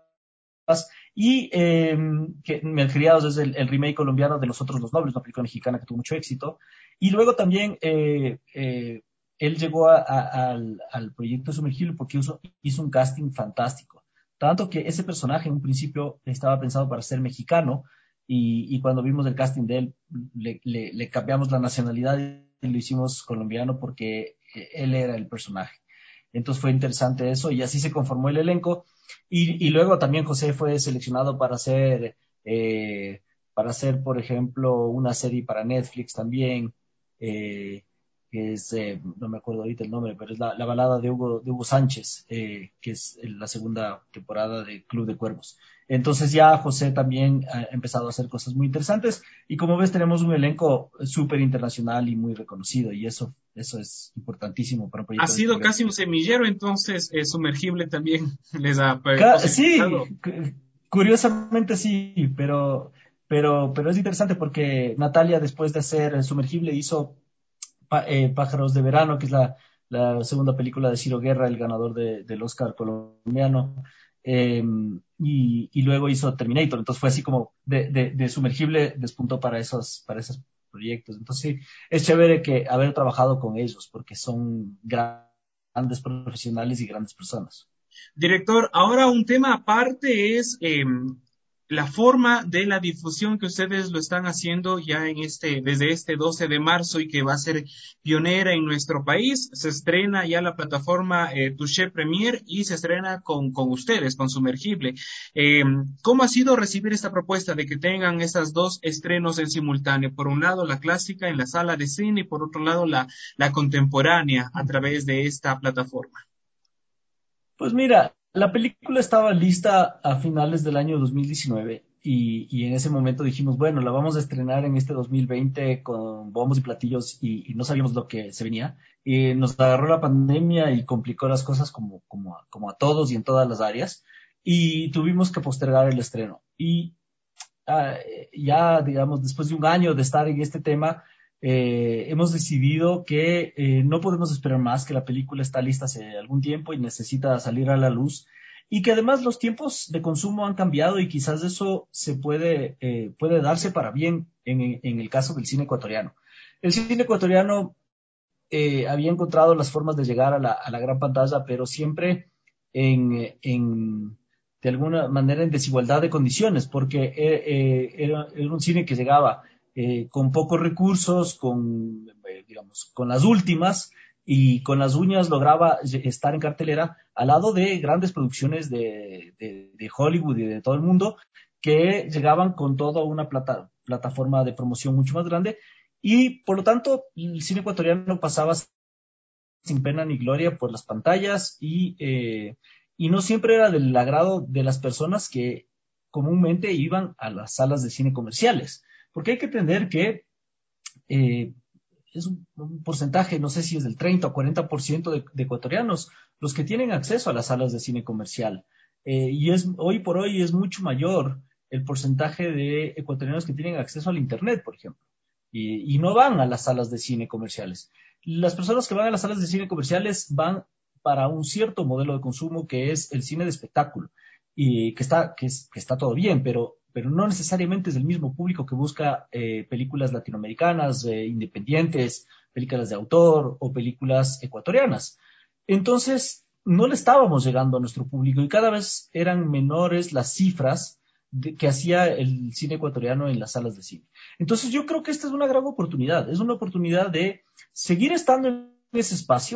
Y eh, que Malcriados es el, el remake colombiano de Los Otros los Nobles, una película mexicana que tuvo mucho éxito. Y luego también eh, eh, él llegó a, a, al, al proyecto Sumergible porque hizo, hizo un casting fantástico. Tanto que ese personaje en un principio estaba pensado para ser mexicano y, y cuando vimos el casting de él le, le, le cambiamos la nacionalidad y lo hicimos colombiano porque él era el personaje. Entonces fue interesante eso y así se conformó el elenco. Y, y luego también José fue seleccionado para hacer, eh, para hacer, por ejemplo, una serie para Netflix también. Eh, que es, eh, no me acuerdo ahorita el nombre, pero es la, la balada de Hugo, de Hugo Sánchez, eh, que es la segunda temporada de Club de Cuervos. Entonces ya José también ha empezado a hacer cosas muy interesantes y como ves tenemos un elenco súper internacional y muy reconocido y eso, eso es importantísimo para un proyecto. Ha sido de casi un semillero, entonces eh, Sumergible también les ha Ca- Sí, cu- curiosamente sí, pero, pero, pero es interesante porque Natalia después de hacer Sumergible hizo Pa- eh, Pájaros de Verano, que es la, la segunda película de Ciro Guerra, el ganador de- del Oscar colombiano, eh, y, y luego hizo Terminator, entonces fue así como de, de- de Sumergible despuntó para esos, para esos proyectos. Entonces sí, es chévere que haber trabajado con ellos, porque son gra- grandes profesionales y grandes personas. Director, ahora un tema aparte es eh, la forma de la difusión que ustedes lo están haciendo ya en este, desde este doce de marzo y que va a ser pionera en nuestro país. Se estrena ya la plataforma eh, Touché Premier y se estrena con, con ustedes, con Sumergible. Eh, ¿Cómo ha sido recibir esta propuesta de que tengan esas dos estrenos en simultáneo? Por un lado la clásica en la sala de cine y por otro lado la, la contemporánea a través de esta plataforma. Pues mira, la película estaba lista a finales del año dos mil diecinueve y, y en ese momento dijimos, bueno, la vamos a estrenar en este dos mil veinte con bombos y platillos y, y no sabíamos lo que se venía. Y nos agarró la pandemia y complicó las cosas como, como, a, como a todos y en todas las áreas y tuvimos que postergar el estreno. Y ah, ya, digamos, después de un año de estar en este tema, eh, hemos decidido que eh, no podemos esperar más, que la película está lista hace algún tiempo y necesita salir a la luz, y que además los tiempos de consumo han cambiado y quizás eso se puede, eh, puede darse para bien en, en el caso del cine ecuatoriano. El cine ecuatoriano eh, había encontrado las formas de llegar a la, a la gran pantalla, pero siempre en, en, de alguna manera en desigualdad de condiciones, porque eh, eh, era, era un cine que llegaba eh, con pocos recursos, con, eh, digamos, con las últimas y con las uñas lograba estar en cartelera al lado de grandes producciones de, de, de Hollywood y de todo el mundo que llegaban con toda una plata, plataforma de promoción mucho más grande y por lo tanto el cine ecuatoriano pasaba sin pena ni gloria por las pantallas y, eh, y no siempre era del agrado de las personas que comúnmente iban a las salas de cine comerciales. Porque hay que entender que eh, es un, un porcentaje, no sé si es del treinta o cuarenta por ciento de, de ecuatorianos los que tienen acceso a las salas de cine comercial. Eh, y es hoy por hoy es mucho mayor el porcentaje de ecuatorianos que tienen acceso al Internet, por ejemplo, y, y no van a las salas de cine comerciales. Las personas que van a las salas de cine comerciales van para un cierto modelo de consumo que es el cine de espectáculo, y que está, que es, que está todo bien, pero pero no necesariamente es el mismo público que busca eh, películas latinoamericanas, eh, independientes, películas de autor o películas ecuatorianas. Entonces, no le estábamos llegando a nuestro público y cada vez eran menores las cifras de, que hacía el cine ecuatoriano en las salas de cine. Entonces, yo creo que esta es una gran oportunidad, es una oportunidad de seguir estando en ese espacio,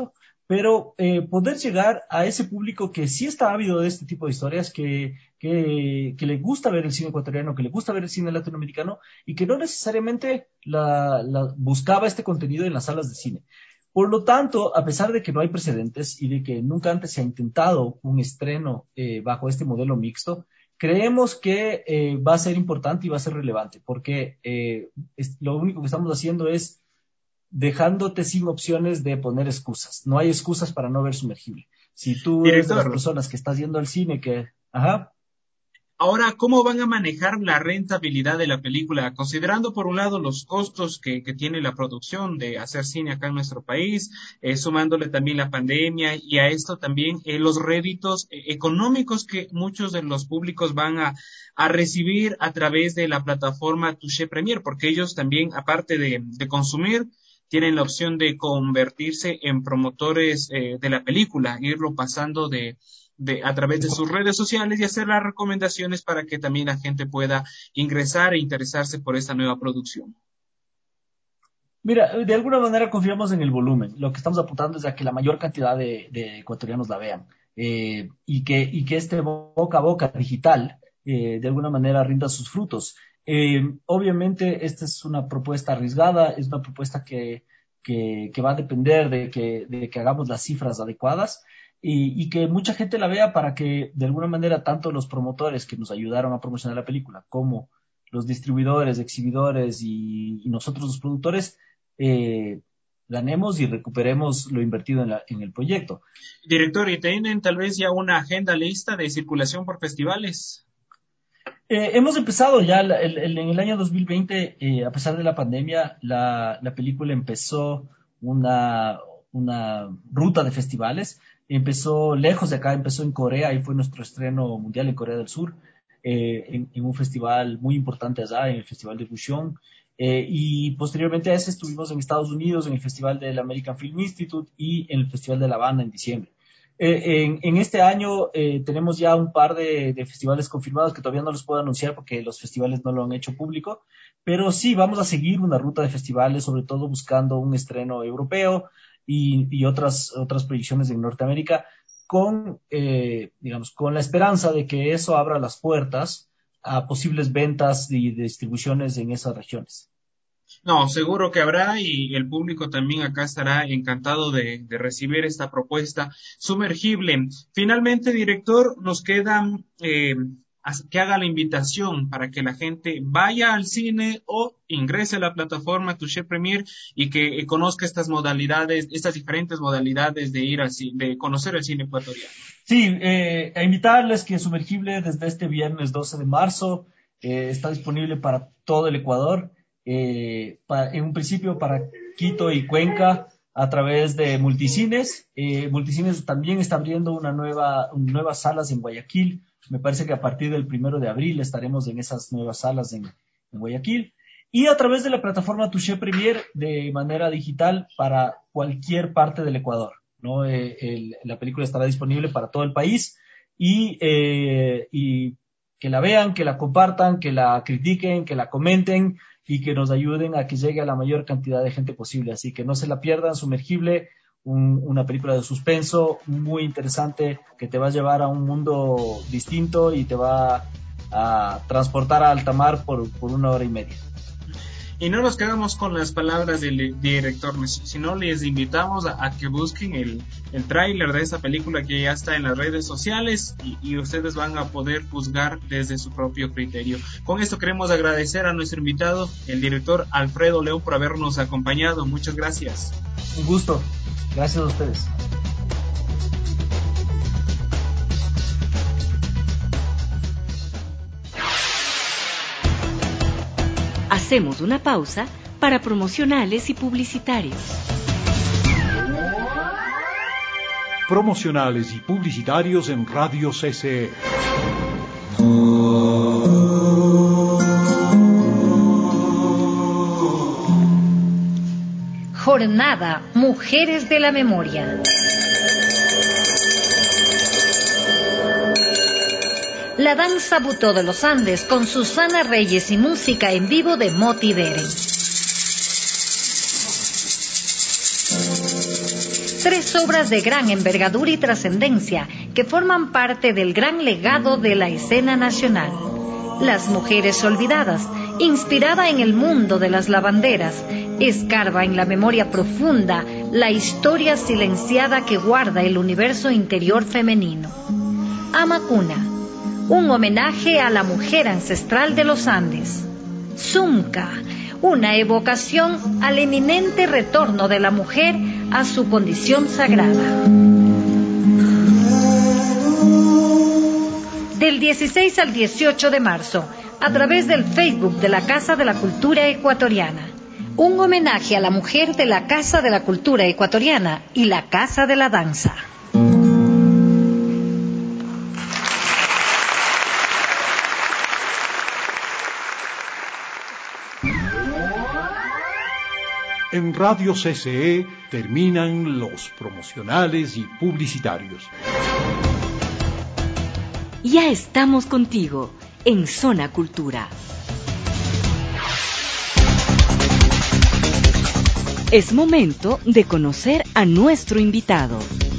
pero eh, poder llegar a ese público que sí está ávido de este tipo de historias, que, que, que le gusta ver el cine ecuatoriano, que le gusta ver el cine latinoamericano y que no necesariamente la, la buscaba este contenido en las salas de cine. Por lo tanto, a pesar de que no hay precedentes y de que nunca antes se ha intentado un estreno eh, bajo este modelo mixto, creemos que eh, va a ser importante y va a ser relevante, porque eh, es, lo único que estamos haciendo es dejándote sin opciones de poner excusas. No hay excusas para no ver Sumergible. Si tú eres de las personas que estás yendo al cine, que... Ajá. Ahora, ¿cómo van a manejar la rentabilidad de la película? Considerando, por un lado, los costos que, que tiene la producción de hacer cine acá en nuestro país, eh, sumándole también la pandemia y a esto también eh, los réditos eh, económicos que muchos de los públicos van a, a recibir a través de la plataforma Touché Premier, porque ellos también, aparte de, de consumir, tienen la opción de convertirse en promotores eh, de la película, irlo pasando de... De, a través de sus redes sociales y hacer las recomendaciones para que también la gente pueda ingresar e interesarse por esta nueva producción. Mira, de alguna manera confiamos en el volumen. Lo que estamos apuntando es a que la mayor cantidad de, de ecuatorianos la vean eh, y, que, y que este boca a boca digital eh, de alguna manera rinda sus frutos. Eh, obviamente esta es una propuesta arriesgada, es una propuesta que, que, que va a depender de que, de que hagamos las cifras adecuadas. Y, y que mucha gente la vea para que de alguna manera tanto los promotores que nos ayudaron a promocionar la película como los distribuidores, exhibidores y, y nosotros los productores eh, ganemos y recuperemos lo invertido en, la, en el proyecto. Director, ¿y tienen tal vez ya una agenda lista de circulación por festivales? Eh, hemos empezado ya el, el, el, en el año dos mil veinte, eh, a pesar de la pandemia, la, la película empezó una, una ruta de festivales. Empezó lejos de acá, empezó en Corea y fue nuestro estreno mundial en Corea del Sur, eh, en, en un festival muy importante allá, en el Festival de Bucheon. Eh, y posteriormente a ese estuvimos en Estados Unidos, en el Festival del American Film Institute y en el Festival de La Habana en diciembre. Eh, en, en este año eh, tenemos ya un par de, de festivales confirmados que todavía no los puedo anunciar porque los festivales no lo han hecho público, pero sí vamos a seguir una ruta de festivales, sobre todo buscando un estreno europeo, Y, y otras, otras proyecciones en Norteamérica, con, eh, digamos, con la esperanza de que eso abra las puertas a posibles ventas y distribuciones en esas regiones. No, seguro que habrá y el público también acá estará encantado de, de recibir esta propuesta Sumergible. Finalmente, director, nos quedan... Eh, que haga la invitación para que la gente vaya al cine o ingrese a la plataforma Touché Premier y que eh, conozca estas modalidades, estas diferentes modalidades de ir al cine, de conocer el cine ecuatoriano. Sí, eh, a invitarles que Sumergible desde este viernes doce de marzo eh, está disponible para todo el Ecuador, eh, para, en un principio para Quito y Cuenca a través de Multicines. Eh, Multicines también está abriendo una nueva, nuevas salas en Guayaquil. Me parece que a partir del primero de abril estaremos en esas nuevas salas en, en Guayaquil. Y a través de la plataforma Touché Premier de manera digital para cualquier parte del Ecuador, ¿no? Eh, el, la película estará disponible para todo el país y, eh, y que la vean, que la compartan, que la critiquen, que la comenten y que nos ayuden a que llegue a la mayor cantidad de gente posible. Así que no se la pierdan, Sumergible. Un, una película de suspenso muy interesante que te va a llevar a un mundo distinto y te va a transportar a alta mar por, por una hora y media. Y no nos quedamos con las palabras del director, sino les invitamos a, a que busquen el, el tráiler de esa película que ya está en las redes sociales y, y ustedes van a poder juzgar desde su propio criterio. Con esto queremos agradecer a nuestro invitado, el director Alfredo León, por habernos acompañado. Muchas gracias. Un gusto. Gracias a ustedes. Hacemos una pausa para promocionales y publicitarios. Promocionales y publicitarios en Radio C C E. Jornada Mujeres de la Memoria. La danza Butó de los Andes con Susana Reyes y música en vivo de Moti Beren. Tres obras de gran envergadura y trascendencia que forman parte del gran legado de la escena nacional. Las mujeres olvidadas, inspirada en el mundo de las lavanderas, escarba en la memoria profunda la historia silenciada que guarda el universo interior femenino. Amacuna, un homenaje a la mujer ancestral de los Andes. Zumca, una evocación al eminente retorno de la mujer a su condición sagrada. Del dieciséis al dieciocho de marzo, a través del Facebook de la Casa de la Cultura Ecuatoriana. Un homenaje a la mujer de la Casa de la Cultura Ecuatoriana y la Casa de la Danza. En Radio C C E terminan los promocionales y publicitarios. Ya estamos contigo en Zona Cultura. Es momento de conocer a nuestro invitado.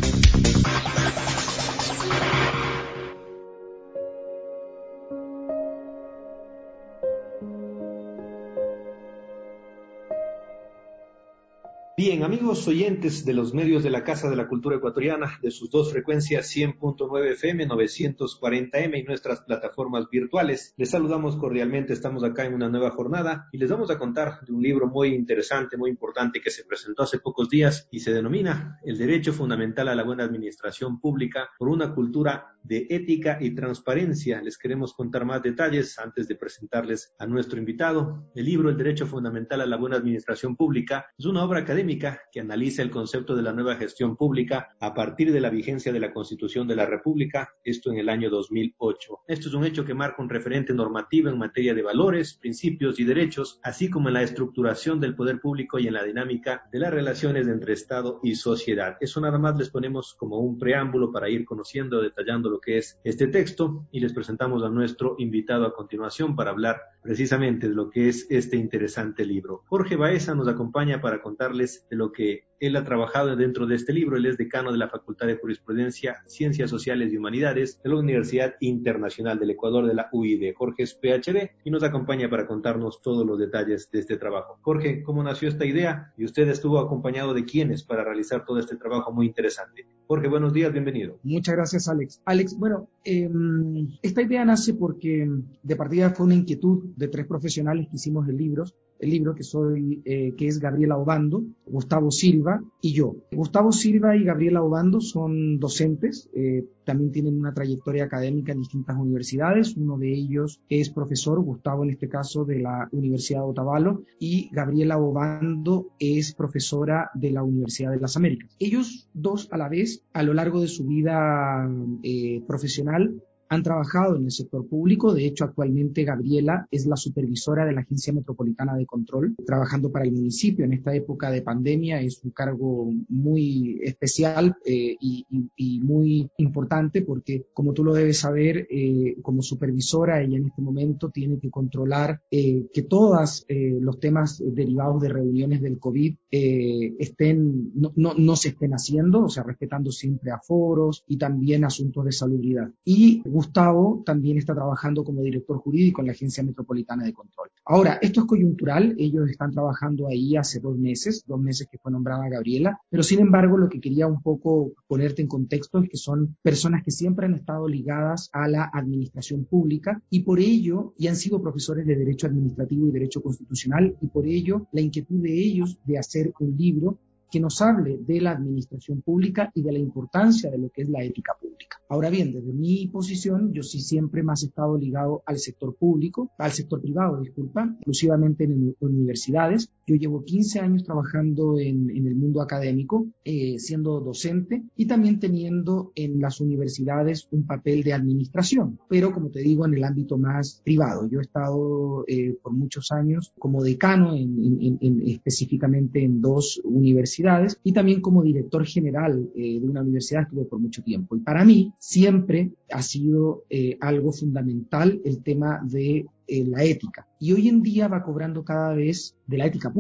Bien, amigos oyentes de los medios de la Casa de la Cultura Ecuatoriana, de sus dos frecuencias cien punto nueve F M, novecientos cuarenta M y nuestras plataformas virtuales, les saludamos cordialmente. Estamos acá en una nueva jornada y les vamos a contar de un libro muy interesante, muy importante que se presentó hace pocos días y se denomina El Derecho Fundamental a la Buena Administración Pública por una cultura de ética y transparencia. Les queremos contar más detalles antes de presentarles a nuestro invitado. El libro El Derecho Fundamental a la Buena Administración Pública es una obra académica que analiza el concepto de la nueva gestión pública a partir de la vigencia de la Constitución de la República, esto en el año dos mil ocho. Esto es un hecho que marca un referente normativo en materia de valores, principios y derechos, así como en la estructuración del poder público y en la dinámica de las relaciones entre Estado y sociedad. Eso nada más les ponemos como un preámbulo para ir conociendo, detallando lo que es este texto, y les presentamos a nuestro invitado a continuación para hablar precisamente de lo que es este interesante libro. Jorge Baeza nos acompaña para contarles de lo que él ha trabajado dentro de este libro. Él es decano de la Facultad de Jurisprudencia, Ciencias Sociales y Humanidades de la Universidad Internacional del Ecuador, de la U I D. Jorge es P H D y nos acompaña para contarnos todos los detalles de este trabajo. Jorge, ¿cómo nació esta idea? Y usted estuvo acompañado de quiénes para realizar todo este trabajo muy interesante. Jorge, buenos días, bienvenido. Muchas gracias, Alex. Alex, bueno, eh, esta idea nace porque de partida fue una inquietud de tres profesionales que hicimos el libro, el libro que soy, eh, que es Gabriela Obando, Gustavo Silva y yo. Gustavo Silva y Gabriela Obando son docentes, eh, también tienen una trayectoria académica en distintas universidades. Uno de ellos es profesor, Gustavo en este caso de la Universidad de Otavalo, y Gabriela Obando es profesora de la Universidad de las Américas. Ellos dos a la vez, a lo largo de su vida eh, profesional, han trabajado en el sector público. De hecho, actualmente Gabriela es la supervisora de la Agencia Metropolitana de Control, trabajando para el municipio. En esta época de pandemia es un cargo muy especial eh, y, y, y muy importante porque, como tú lo debes saber, eh, como supervisora, ella en este momento tiene que controlar eh, que todos eh, los temas derivados de reuniones del COVID eh, estén, no, no, no se estén haciendo, o sea, respetando siempre aforos y también asuntos de salubridad. Y Gustavo también está trabajando como director jurídico en la Agencia Metropolitana de Control. Ahora, esto es coyuntural, ellos están trabajando ahí hace dos meses, dos meses que fue nombrada Gabriela, pero sin embargo lo que quería un poco ponerte en contexto es que son personas que siempre han estado ligadas a la administración pública y por ello, y han sido profesores de Derecho Administrativo y Derecho Constitucional, y por ello la inquietud de ellos de hacer un libro que nos hable de la administración pública y de la importancia de lo que es la ética pública. Ahora bien, desde mi posición, yo sí siempre más he estado ligado al sector público, al sector privado, disculpa, exclusivamente en universidades. Yo llevo quince años trabajando en, en el mundo académico, eh, siendo docente y también teniendo en las universidades un papel de administración, pero como te digo, en el ámbito más privado. Yo he estado eh, por muchos años como decano en, en, en, específicamente en dos universidades y también como director general eh, de una universidad estuve por mucho tiempo. Y para mí siempre ha sido eh, algo fundamental el tema de eh, la ética. Y hoy en día va cobrando cada vez de la ética pública.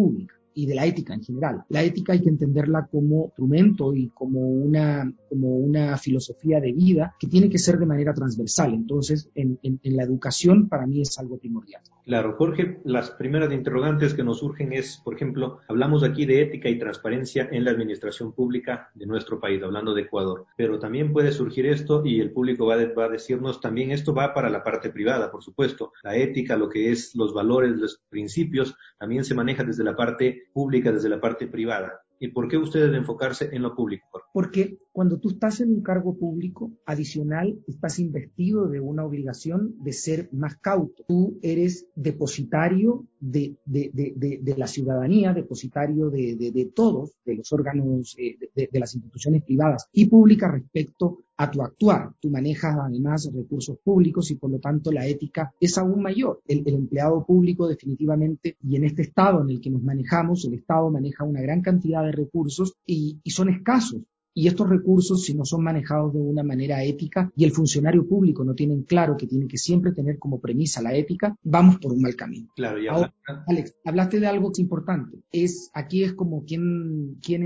y de la ética en general. La ética hay que entenderla como instrumento y como una, como una filosofía de vida que tiene que ser de manera transversal. Entonces, en, en, en la educación para mí es algo primordial. Claro, Jorge, las primeras interrogantes que nos surgen es, por ejemplo, hablamos aquí de ética y transparencia en la administración pública de nuestro país, hablando de Ecuador, pero también puede surgir esto y el público va, de, va a decirnos también esto va para la parte privada, por supuesto. La ética, lo que es los valores, los principios, también se maneja desde la parte pública, desde la parte privada. ¿Y por qué ustedes enfocarse en lo público? Porque cuando tú estás en un cargo público, adicional, estás investido de una obligación de ser más cauto. Tú eres depositario de, de, de, de, de la ciudadanía, depositario de, de, de todos, de los órganos, eh, de, de las instituciones privadas y públicas respecto a tu actuar. Tú manejas además recursos públicos y por lo tanto la ética es aún mayor. El, el empleado público definitivamente, y en este estado en el que nos manejamos, el Estado maneja una gran cantidad de recursos y, y son escasos. Y estos recursos, si no son manejados de una manera ética y el funcionario público no tiene claro que tiene que siempre tener como premisa la ética, vamos por un mal camino. Claro, y ahora, Alex, hablaste de algo que es importante. Es, aquí es como quién, quién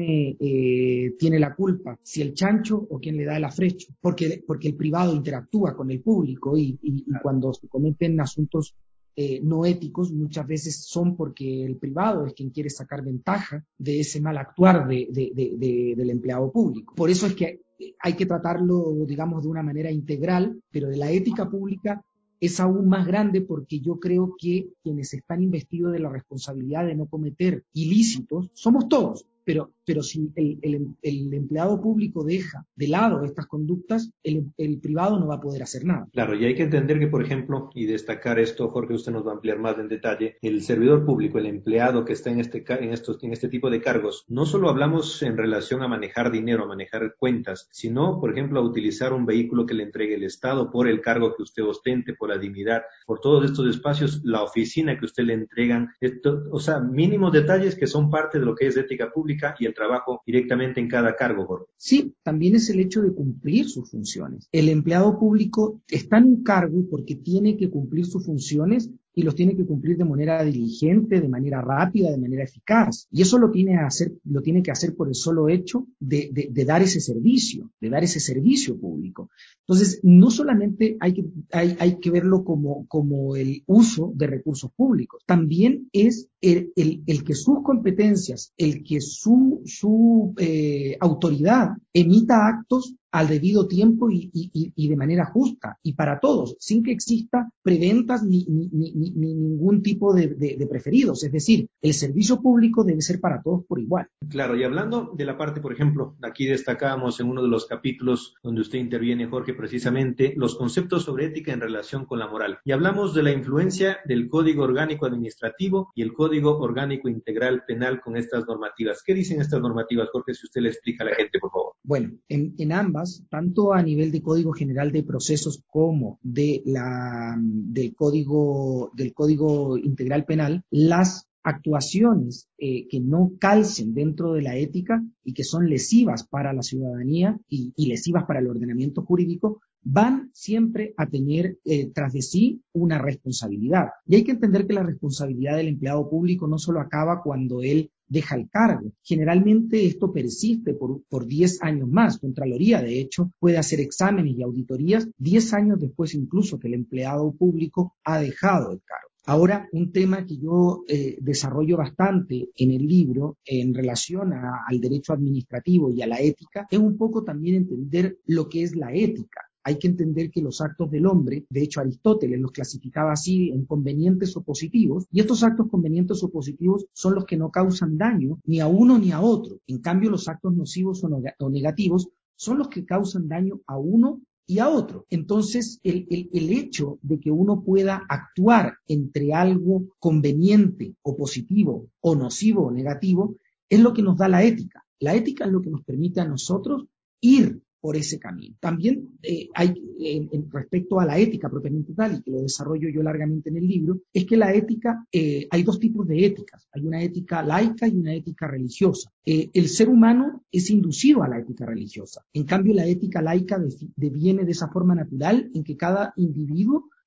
eh, tiene la culpa, si el chancho o quién le da el afrecho, porque, porque el privado interactúa con el público y, y, y cuando se cometen asuntos Eh, no éticos, muchas veces son porque el privado es quien quiere sacar ventaja de ese mal actuar de, de, de, de, del empleado público. Por eso es que hay que tratarlo, digamos, de una manera integral, pero de la ética pública es aún más grande porque yo creo que quienes están investidos de la responsabilidad de no cometer ilícitos somos todos. Pero, pero si el, el, el empleado público deja de lado estas conductas, el, el privado no va a poder hacer nada. Claro, y hay que entender que, por ejemplo, y destacar esto, Jorge, usted nos va a ampliar más en detalle, el servidor público, el empleado que está en este, en estos, en este tipo de cargos, no solo hablamos en relación a manejar dinero, a manejar cuentas, sino, por ejemplo, a utilizar un vehículo que le entregue el Estado por el cargo que usted ostente, por la dignidad, por todos estos espacios, la oficina que usted le entregan, esto, o sea, mínimos detalles que son parte de lo que es ética pública y el trabajo directamente en cada cargo, Jorge. Sí, también es el hecho de cumplir sus funciones. El empleado público está en un cargo porque tiene que cumplir sus funciones y los tiene que cumplir de manera diligente, de manera rápida, de manera eficaz. Y eso lo tiene, que hacer, lo tiene que hacer por el solo hecho de, de, de dar ese servicio, de dar ese servicio público. Entonces, no solamente hay que, hay, hay que verlo como, como el uso de recursos públicos, también es el, el, el que sus competencias, el que su, su eh, autoridad emita actos al debido tiempo y, y, y de manera justa y para todos, sin que exista preventas ni, ni, ni, ni ningún tipo de, de, de preferidos. Es decir, el servicio público debe ser para todos por igual. Claro, y hablando de la parte, por ejemplo, aquí destacábamos en uno de los capítulos donde usted interviene, Jorge, precisamente los conceptos sobre ética en relación con la moral. Y hablamos de la influencia del Código Orgánico Administrativo y el Código Orgánico Integral Penal con estas normativas. ¿Qué dicen estas normativas, Jorge, si usted le explica a la gente, por favor? Bueno, en, en ambas, tanto a nivel de Código General de Procesos como de la, del, código, del Código Integral Penal, las actuaciones eh, que no calcen dentro de la ética y que son lesivas para la ciudadanía y, y lesivas para el ordenamiento jurídico, van siempre a tener eh, tras de sí una responsabilidad. Y hay que entender que la responsabilidad del empleado público no solo acaba cuando él deja el cargo. Generalmente esto persiste por, por diez años más. Contraloría, de hecho, puede hacer exámenes y auditorías diez años después incluso que el empleado público ha dejado el cargo. Ahora, un tema que yo eh, desarrollo bastante en el libro en relación a, al derecho administrativo y a la ética es un poco también entender lo que es la ética. Hay que entender que los actos del hombre, de hecho Aristóteles los clasificaba así en convenientes o positivos, y estos actos convenientes o positivos son los que no causan daño ni a uno ni a otro. En cambio, los actos nocivos o negativos son los que causan daño a uno y a otro. Entonces, el, el, el hecho de que uno pueda actuar entre algo conveniente o positivo o nocivo o negativo es lo que nos da la ética. La ética es lo que nos permite a nosotros ir por ese camino. También eh, hay, eh, en respecto a la ética propiamente tal, y que lo desarrollo yo largamente en el libro, es que la ética, eh, hay dos tipos de éticas. Hay una ética laica y una ética religiosa. Eh, el ser humano es inducido a la ética religiosa. En cambio, la ética laica deviene de esa forma natural en que cada individuo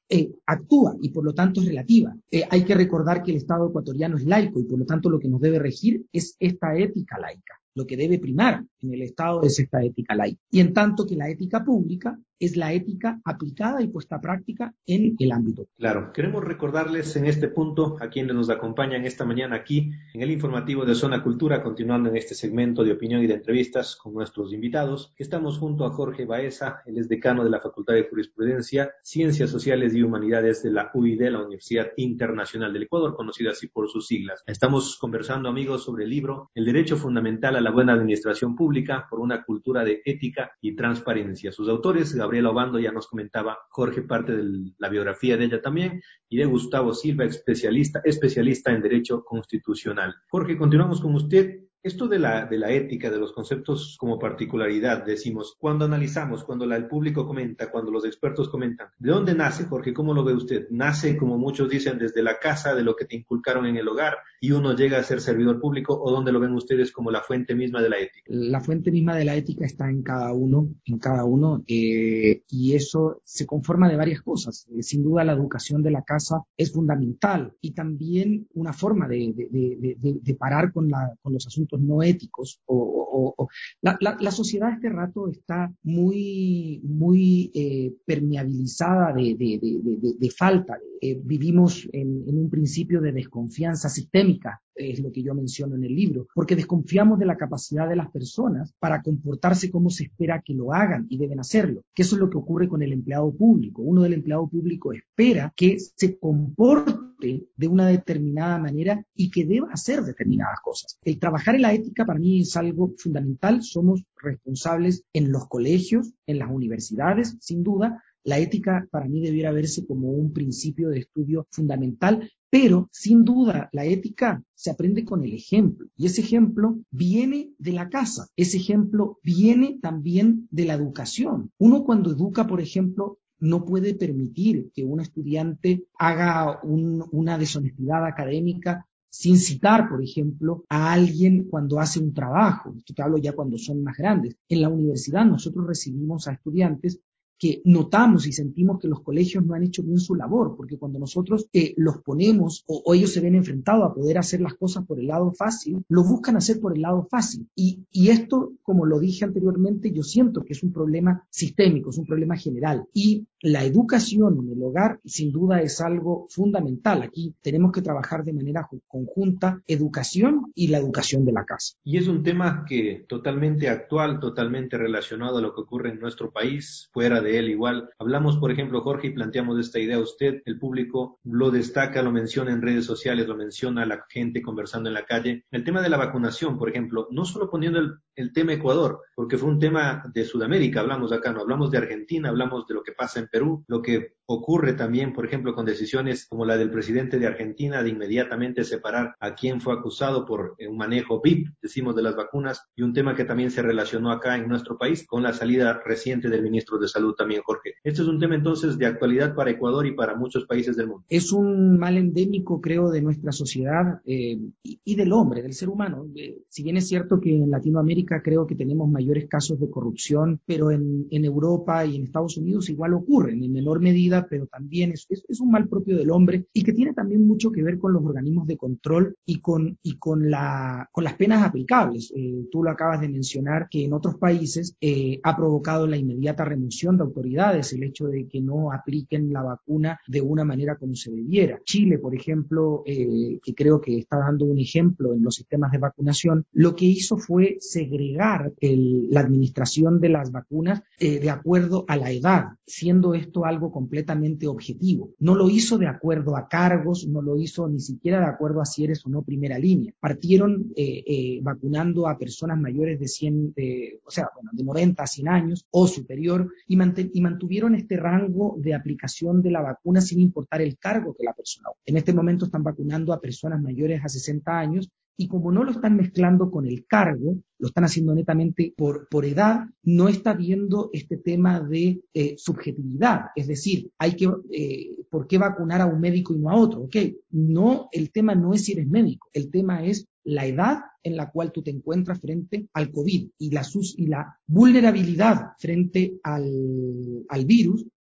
eh, actúa y por lo tanto es relativa. Eh, hay que recordar que el Estado ecuatoriano es laico y por lo tanto lo que nos debe regir es esta ética laica. Lo que debe primar en el Estado es esta ética laica. Y en tanto que la ética pública es la ética aplicada y puesta a práctica en el ámbito. Claro, queremos recordarles en este punto a quienes nos acompañan esta mañana aquí en el informativo de Zona Cultura, continuando en este segmento de opinión y de entrevistas con nuestros invitados, que estamos junto a Jorge Baeza, él es decano de la Facultad de Jurisprudencia, Ciencias Sociales y Humanidades de la U I D, la Universidad Internacional del Ecuador, conocida así por sus siglas. Estamos conversando, amigos, sobre el libro El Derecho Fundamental a la Buena Administración Pública por una cultura de ética y transparencia. Sus autores, Gabriela Obando, ya nos comentaba Jorge parte de la biografía de ella también, y de Gustavo Silva, especialista, especialista en Derecho Constitucional. Jorge, continuamos con usted. Esto de la, de la ética, de los conceptos como particularidad, decimos, cuando analizamos, cuando la, el público comenta, cuando los expertos comentan, ¿de dónde nace, Jorge? ¿Cómo lo ve usted? ¿Nace, como muchos dicen, desde la casa, de lo que te inculcaron en el hogar, y uno llega a ser servidor público, o dónde lo ven ustedes como la fuente misma de la ética? La fuente misma de la ética está en cada uno, en cada uno, eh, y eso se conforma de varias cosas. Eh, sin duda la educación de la casa es fundamental, y también una forma de, de, de, de, de parar con, la, con los asuntos no éticos. O, o, o. La, la, la sociedad este rato está muy, muy eh, permeabilizada de, de, de, de, de falta. Eh, vivimos en, en un principio de desconfianza sistémica, es lo que yo menciono en el libro, porque desconfiamos de la capacidad de las personas para comportarse como se espera que lo hagan y deben hacerlo, que eso es lo que ocurre con el empleado público. Uno del empleado público espera que se comporte de una determinada manera y que deba hacer determinadas cosas. El trabajar en la ética para mí es algo fundamental. Somos responsables en los colegios, en las universidades, sin duda. La ética para mí debiera verse como un principio de estudio fundamental, pero sin duda la ética se aprende con el ejemplo, y ese ejemplo viene de la casa, ese ejemplo viene también de la educación. Uno cuando educa, por ejemplo, no puede permitir que un estudiante haga un, una deshonestidad académica sin citar, por ejemplo, a alguien cuando hace un trabajo. Esto te hablo ya cuando son más grandes. En la universidad nosotros recibimos a estudiantes que notamos y sentimos que los colegios no han hecho bien su labor, porque cuando nosotros eh, los ponemos o, o ellos se ven enfrentados a poder hacer las cosas por el lado fácil, lo buscan hacer por el lado fácil. Y, y esto, como lo dije anteriormente, yo siento que es un problema sistémico, es un problema general. Y la educación en el hogar, sin duda, es algo fundamental. Aquí tenemos que trabajar de manera conjunta, educación y la educación de la casa. Y es un tema que totalmente actual, totalmente relacionado a lo que ocurre en nuestro país, fuera de él igual. Hablamos, por ejemplo, Jorge, y planteamos esta idea a usted, el público lo destaca, lo menciona en redes sociales, lo menciona la gente conversando en la calle. El tema de la vacunación, por ejemplo, no solo poniendo el, el tema Ecuador, porque fue un tema de Sudamérica, hablamos acá, no hablamos de Argentina, hablamos de lo que pasa en Perú, lo que ocurre también, por ejemplo, con decisiones como la del presidente de Argentina de inmediatamente separar a quien fue acusado por un manejo V I P, decimos, de las vacunas, y un tema que también se relacionó acá en nuestro país con la salida reciente del ministro de Salud también, Jorge. Este es un tema entonces de actualidad para Ecuador y para muchos países del mundo. Es un mal endémico, creo, de nuestra sociedad eh, y, y del hombre, del ser humano. Eh, si bien es cierto que en Latinoamérica creo que tenemos mayores casos de corrupción, pero en, en Europa y en Estados Unidos igual ocurren, en menor medida, pero también es, es, es un mal propio del hombre y que tiene también mucho que ver con los organismos de control y con, y con, la, con las penas aplicables. Eh, tú lo acabas de mencionar, que en otros países eh, ha provocado la inmediata remoción de autoridades el hecho de que no apliquen la vacuna de una manera como se debiera. Chile, por ejemplo, eh, que creo que está dando un ejemplo en los sistemas de vacunación, lo que hizo fue segregar el, la administración de las vacunas eh, de acuerdo a la edad, siendo esto algo completamente objetivo. No lo hizo de acuerdo a cargos, no lo hizo ni siquiera de acuerdo a si eres o no primera línea. Partieron eh, eh, vacunando a personas mayores de cien, eh, o sea, bueno, de noventa a cien años o superior, y, mant- y mantuvieron este rango de aplicación de la vacuna sin importar el cargo que la persona. En este momento están vacunando a personas mayores a sesenta años, y como no lo están mezclando con el cargo, lo están haciendo netamente por, por edad, no está viendo este tema de eh, subjetividad. Es decir, hay que, eh, ¿por qué vacunar a un médico y no a otro? Ok, no, el tema no es si eres médico, el tema es la edad en la cual tú te encuentras frente al COVID y la, sus, y la vulnerabilidad frente al, al virus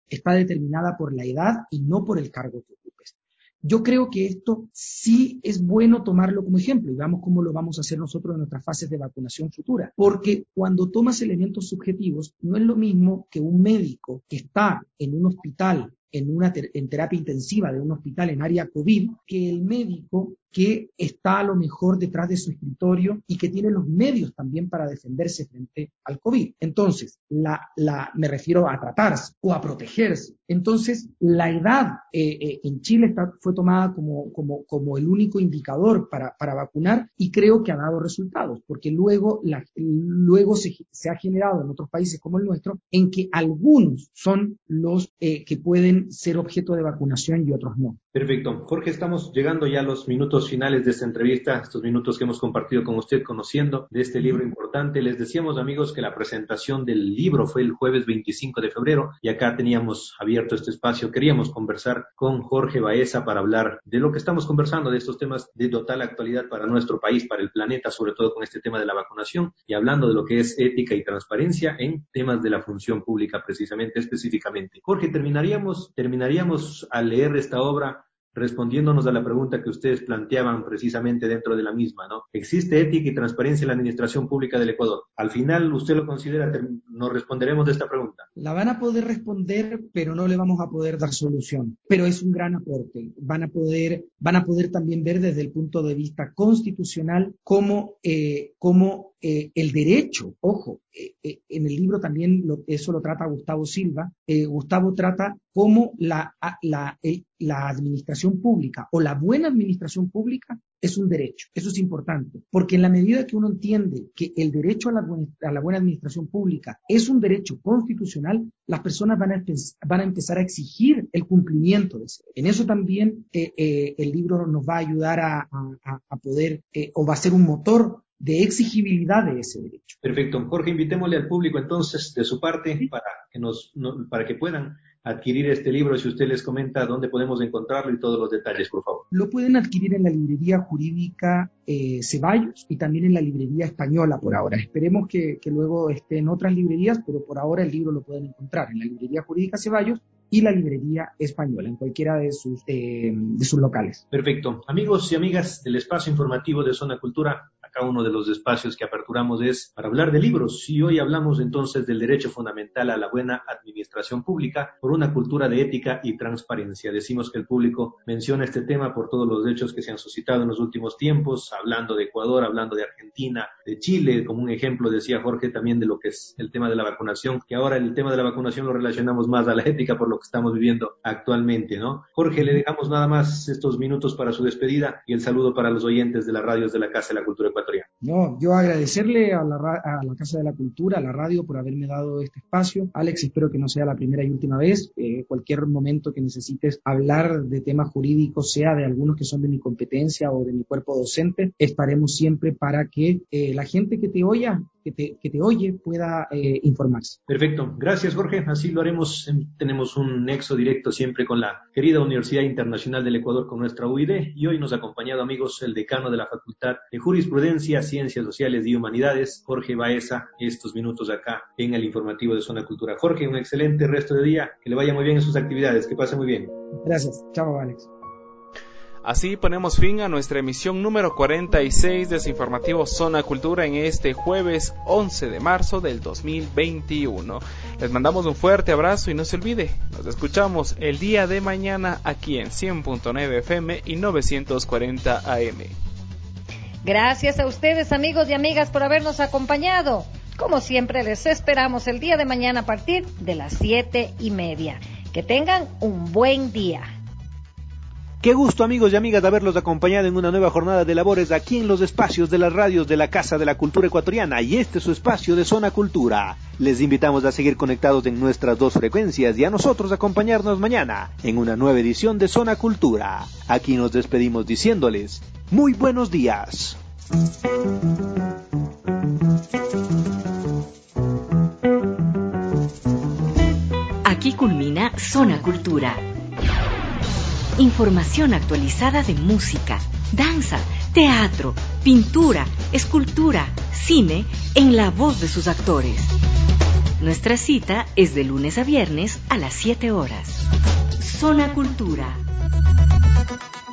está determinada por la edad y no por el cargo que ocupes. Yo creo que esto sí es bueno tomarlo como ejemplo y veamos cómo lo vamos a hacer nosotros en nuestras fases de vacunación futura. Porque cuando tomas elementos subjetivos, no es lo mismo que un médico que está en un hospital, en una ter- en terapia intensiva de un hospital en área COVID, que el médico que está a lo mejor detrás de su escritorio y que tiene los medios también para defenderse frente al COVID. Entonces, la, la, me refiero a tratarse o a protegerse. Entonces, la edad eh, eh, en Chile está, fue tomada como, como, como el único indicador para, para vacunar y creo que ha dado resultados, porque luego, la, luego se, se ha generado en otros países como el nuestro, en que algunos son los eh, que pueden ser objeto de vacunación y otros no. Perfecto. Jorge, estamos llegando ya a los minutos finales de esta entrevista, estos minutos que hemos compartido con usted, conociendo de este libro importante. Les decíamos, amigos, que la presentación del libro fue el jueves veinticinco de febrero y acá teníamos abierto este espacio. Queríamos conversar con Jorge Baeza para hablar de lo que estamos conversando, de estos temas de total actualidad para nuestro país, para el planeta, sobre todo con este tema de la vacunación y hablando de lo que es ética y transparencia en temas de la función pública, precisamente, específicamente. Jorge, terminaríamos, terminaríamos al leer esta obra respondiéndonos a la pregunta que ustedes planteaban precisamente dentro de la misma, ¿no? ¿Existe ética y transparencia en la administración pública del Ecuador? Al final, ¿usted lo considera? Nos responderemos de esta pregunta. La van a poder responder, pero no le vamos a poder dar solución. Pero es un gran aporte. Van a poder, van a poder también ver desde el punto de vista constitucional cómo, eh, cómo eh, el derecho, ojo, eh, eh, en el libro también lo, eso lo trata Gustavo Silva. Eh, Gustavo trata cómo la, la, el, la administración pública o la buena administración pública es un derecho. Eso es importante, porque en la medida que uno entiende que el derecho a la, a la buena administración pública es un derecho constitucional, las personas van a, van a empezar a exigir el cumplimiento de ese. En eso también eh, eh, el libro nos va a ayudar a, a, a poder, eh, o va a ser un motor de exigibilidad de ese derecho. Perfecto. Jorge, invitémosle al público entonces de su parte ¿Sí? para que nos, no, para que puedan adquirir este libro, si usted les comenta dónde podemos encontrarlo y todos los detalles, por favor. Lo pueden adquirir en la librería jurídica eh, Ceballos y también en la librería española por ahora. Esperemos que, que luego esté en otras librerías, pero por ahora el libro lo pueden encontrar en la librería jurídica Ceballos y la librería española, en cualquiera de sus, eh, de sus locales. Perfecto. Amigos y amigas del espacio informativo de Zona Cultura, acá uno de los espacios que aperturamos es para hablar de libros y hoy hablamos entonces del derecho fundamental a la buena administración pública por una cultura de ética y transparencia. Decimos que el público menciona este tema por todos los hechos que se han suscitado en los últimos tiempos, hablando de Ecuador, hablando de Argentina, de Chile, como un ejemplo, decía Jorge, también de lo que es el tema de la vacunación, que ahora el tema de la vacunación lo relacionamos más a la ética por lo que estamos viviendo actualmente, ¿no? Jorge, le dejamos nada más estos minutos para su despedida y el saludo para los oyentes de las radios de la Casa de la Cultura Ecuatoriana. No, yo agradecerle a la, a la Casa de la Cultura, a la radio, por haberme dado este espacio. Alex, espero que no sea la primera y última vez. Eh, cualquier momento que necesites hablar de temas jurídicos, sea de algunos que son de mi competencia o de mi cuerpo docente, estaremos siempre para que eh, la gente que te oya, que te, que te oye pueda eh, informarse. Perfecto. Gracias, Jorge. Así lo haremos. Tenemos un nexo directo siempre con la querida Universidad Internacional del Ecuador, con nuestra U I D, y hoy nos ha acompañado, amigos, el decano de la Facultad de Jurisprudencia, Ciencias Sociales y Humanidades, Jorge Baeza, estos minutos acá en el informativo de Zona Cultura. Jorge, un excelente resto de día, que le vaya muy bien en sus actividades, que pase muy bien. Gracias. Chao, Alex. Así ponemos fin a nuestra emisión número cuarenta y seis de su informativo Zona Cultura en este jueves once de marzo del dos mil veintiuno. Les mandamos un fuerte abrazo y no se olvide, nos escuchamos el día de mañana aquí en cien punto nueve F M y novecientos cuarenta A M. Gracias a ustedes, amigos y amigas, por habernos acompañado. Como siempre, les esperamos el día de mañana a partir de las siete y media. Que tengan un buen día. Qué gusto, amigos y amigas, de haberlos acompañado en una nueva jornada de labores aquí en los espacios de las radios de la Casa de la Cultura Ecuatoriana, y este es su espacio de Zona Cultura. Les invitamos a seguir conectados en nuestras dos frecuencias y a nosotros acompañarnos mañana en una nueva edición de Zona Cultura. Aquí nos despedimos diciéndoles muy buenos días. Aquí culmina Zona Cultura. Información actualizada de música, danza, teatro, pintura, escultura, cine, en la voz de sus actores. Nuestra cita es de lunes a viernes a las siete horas. Zona Cultura.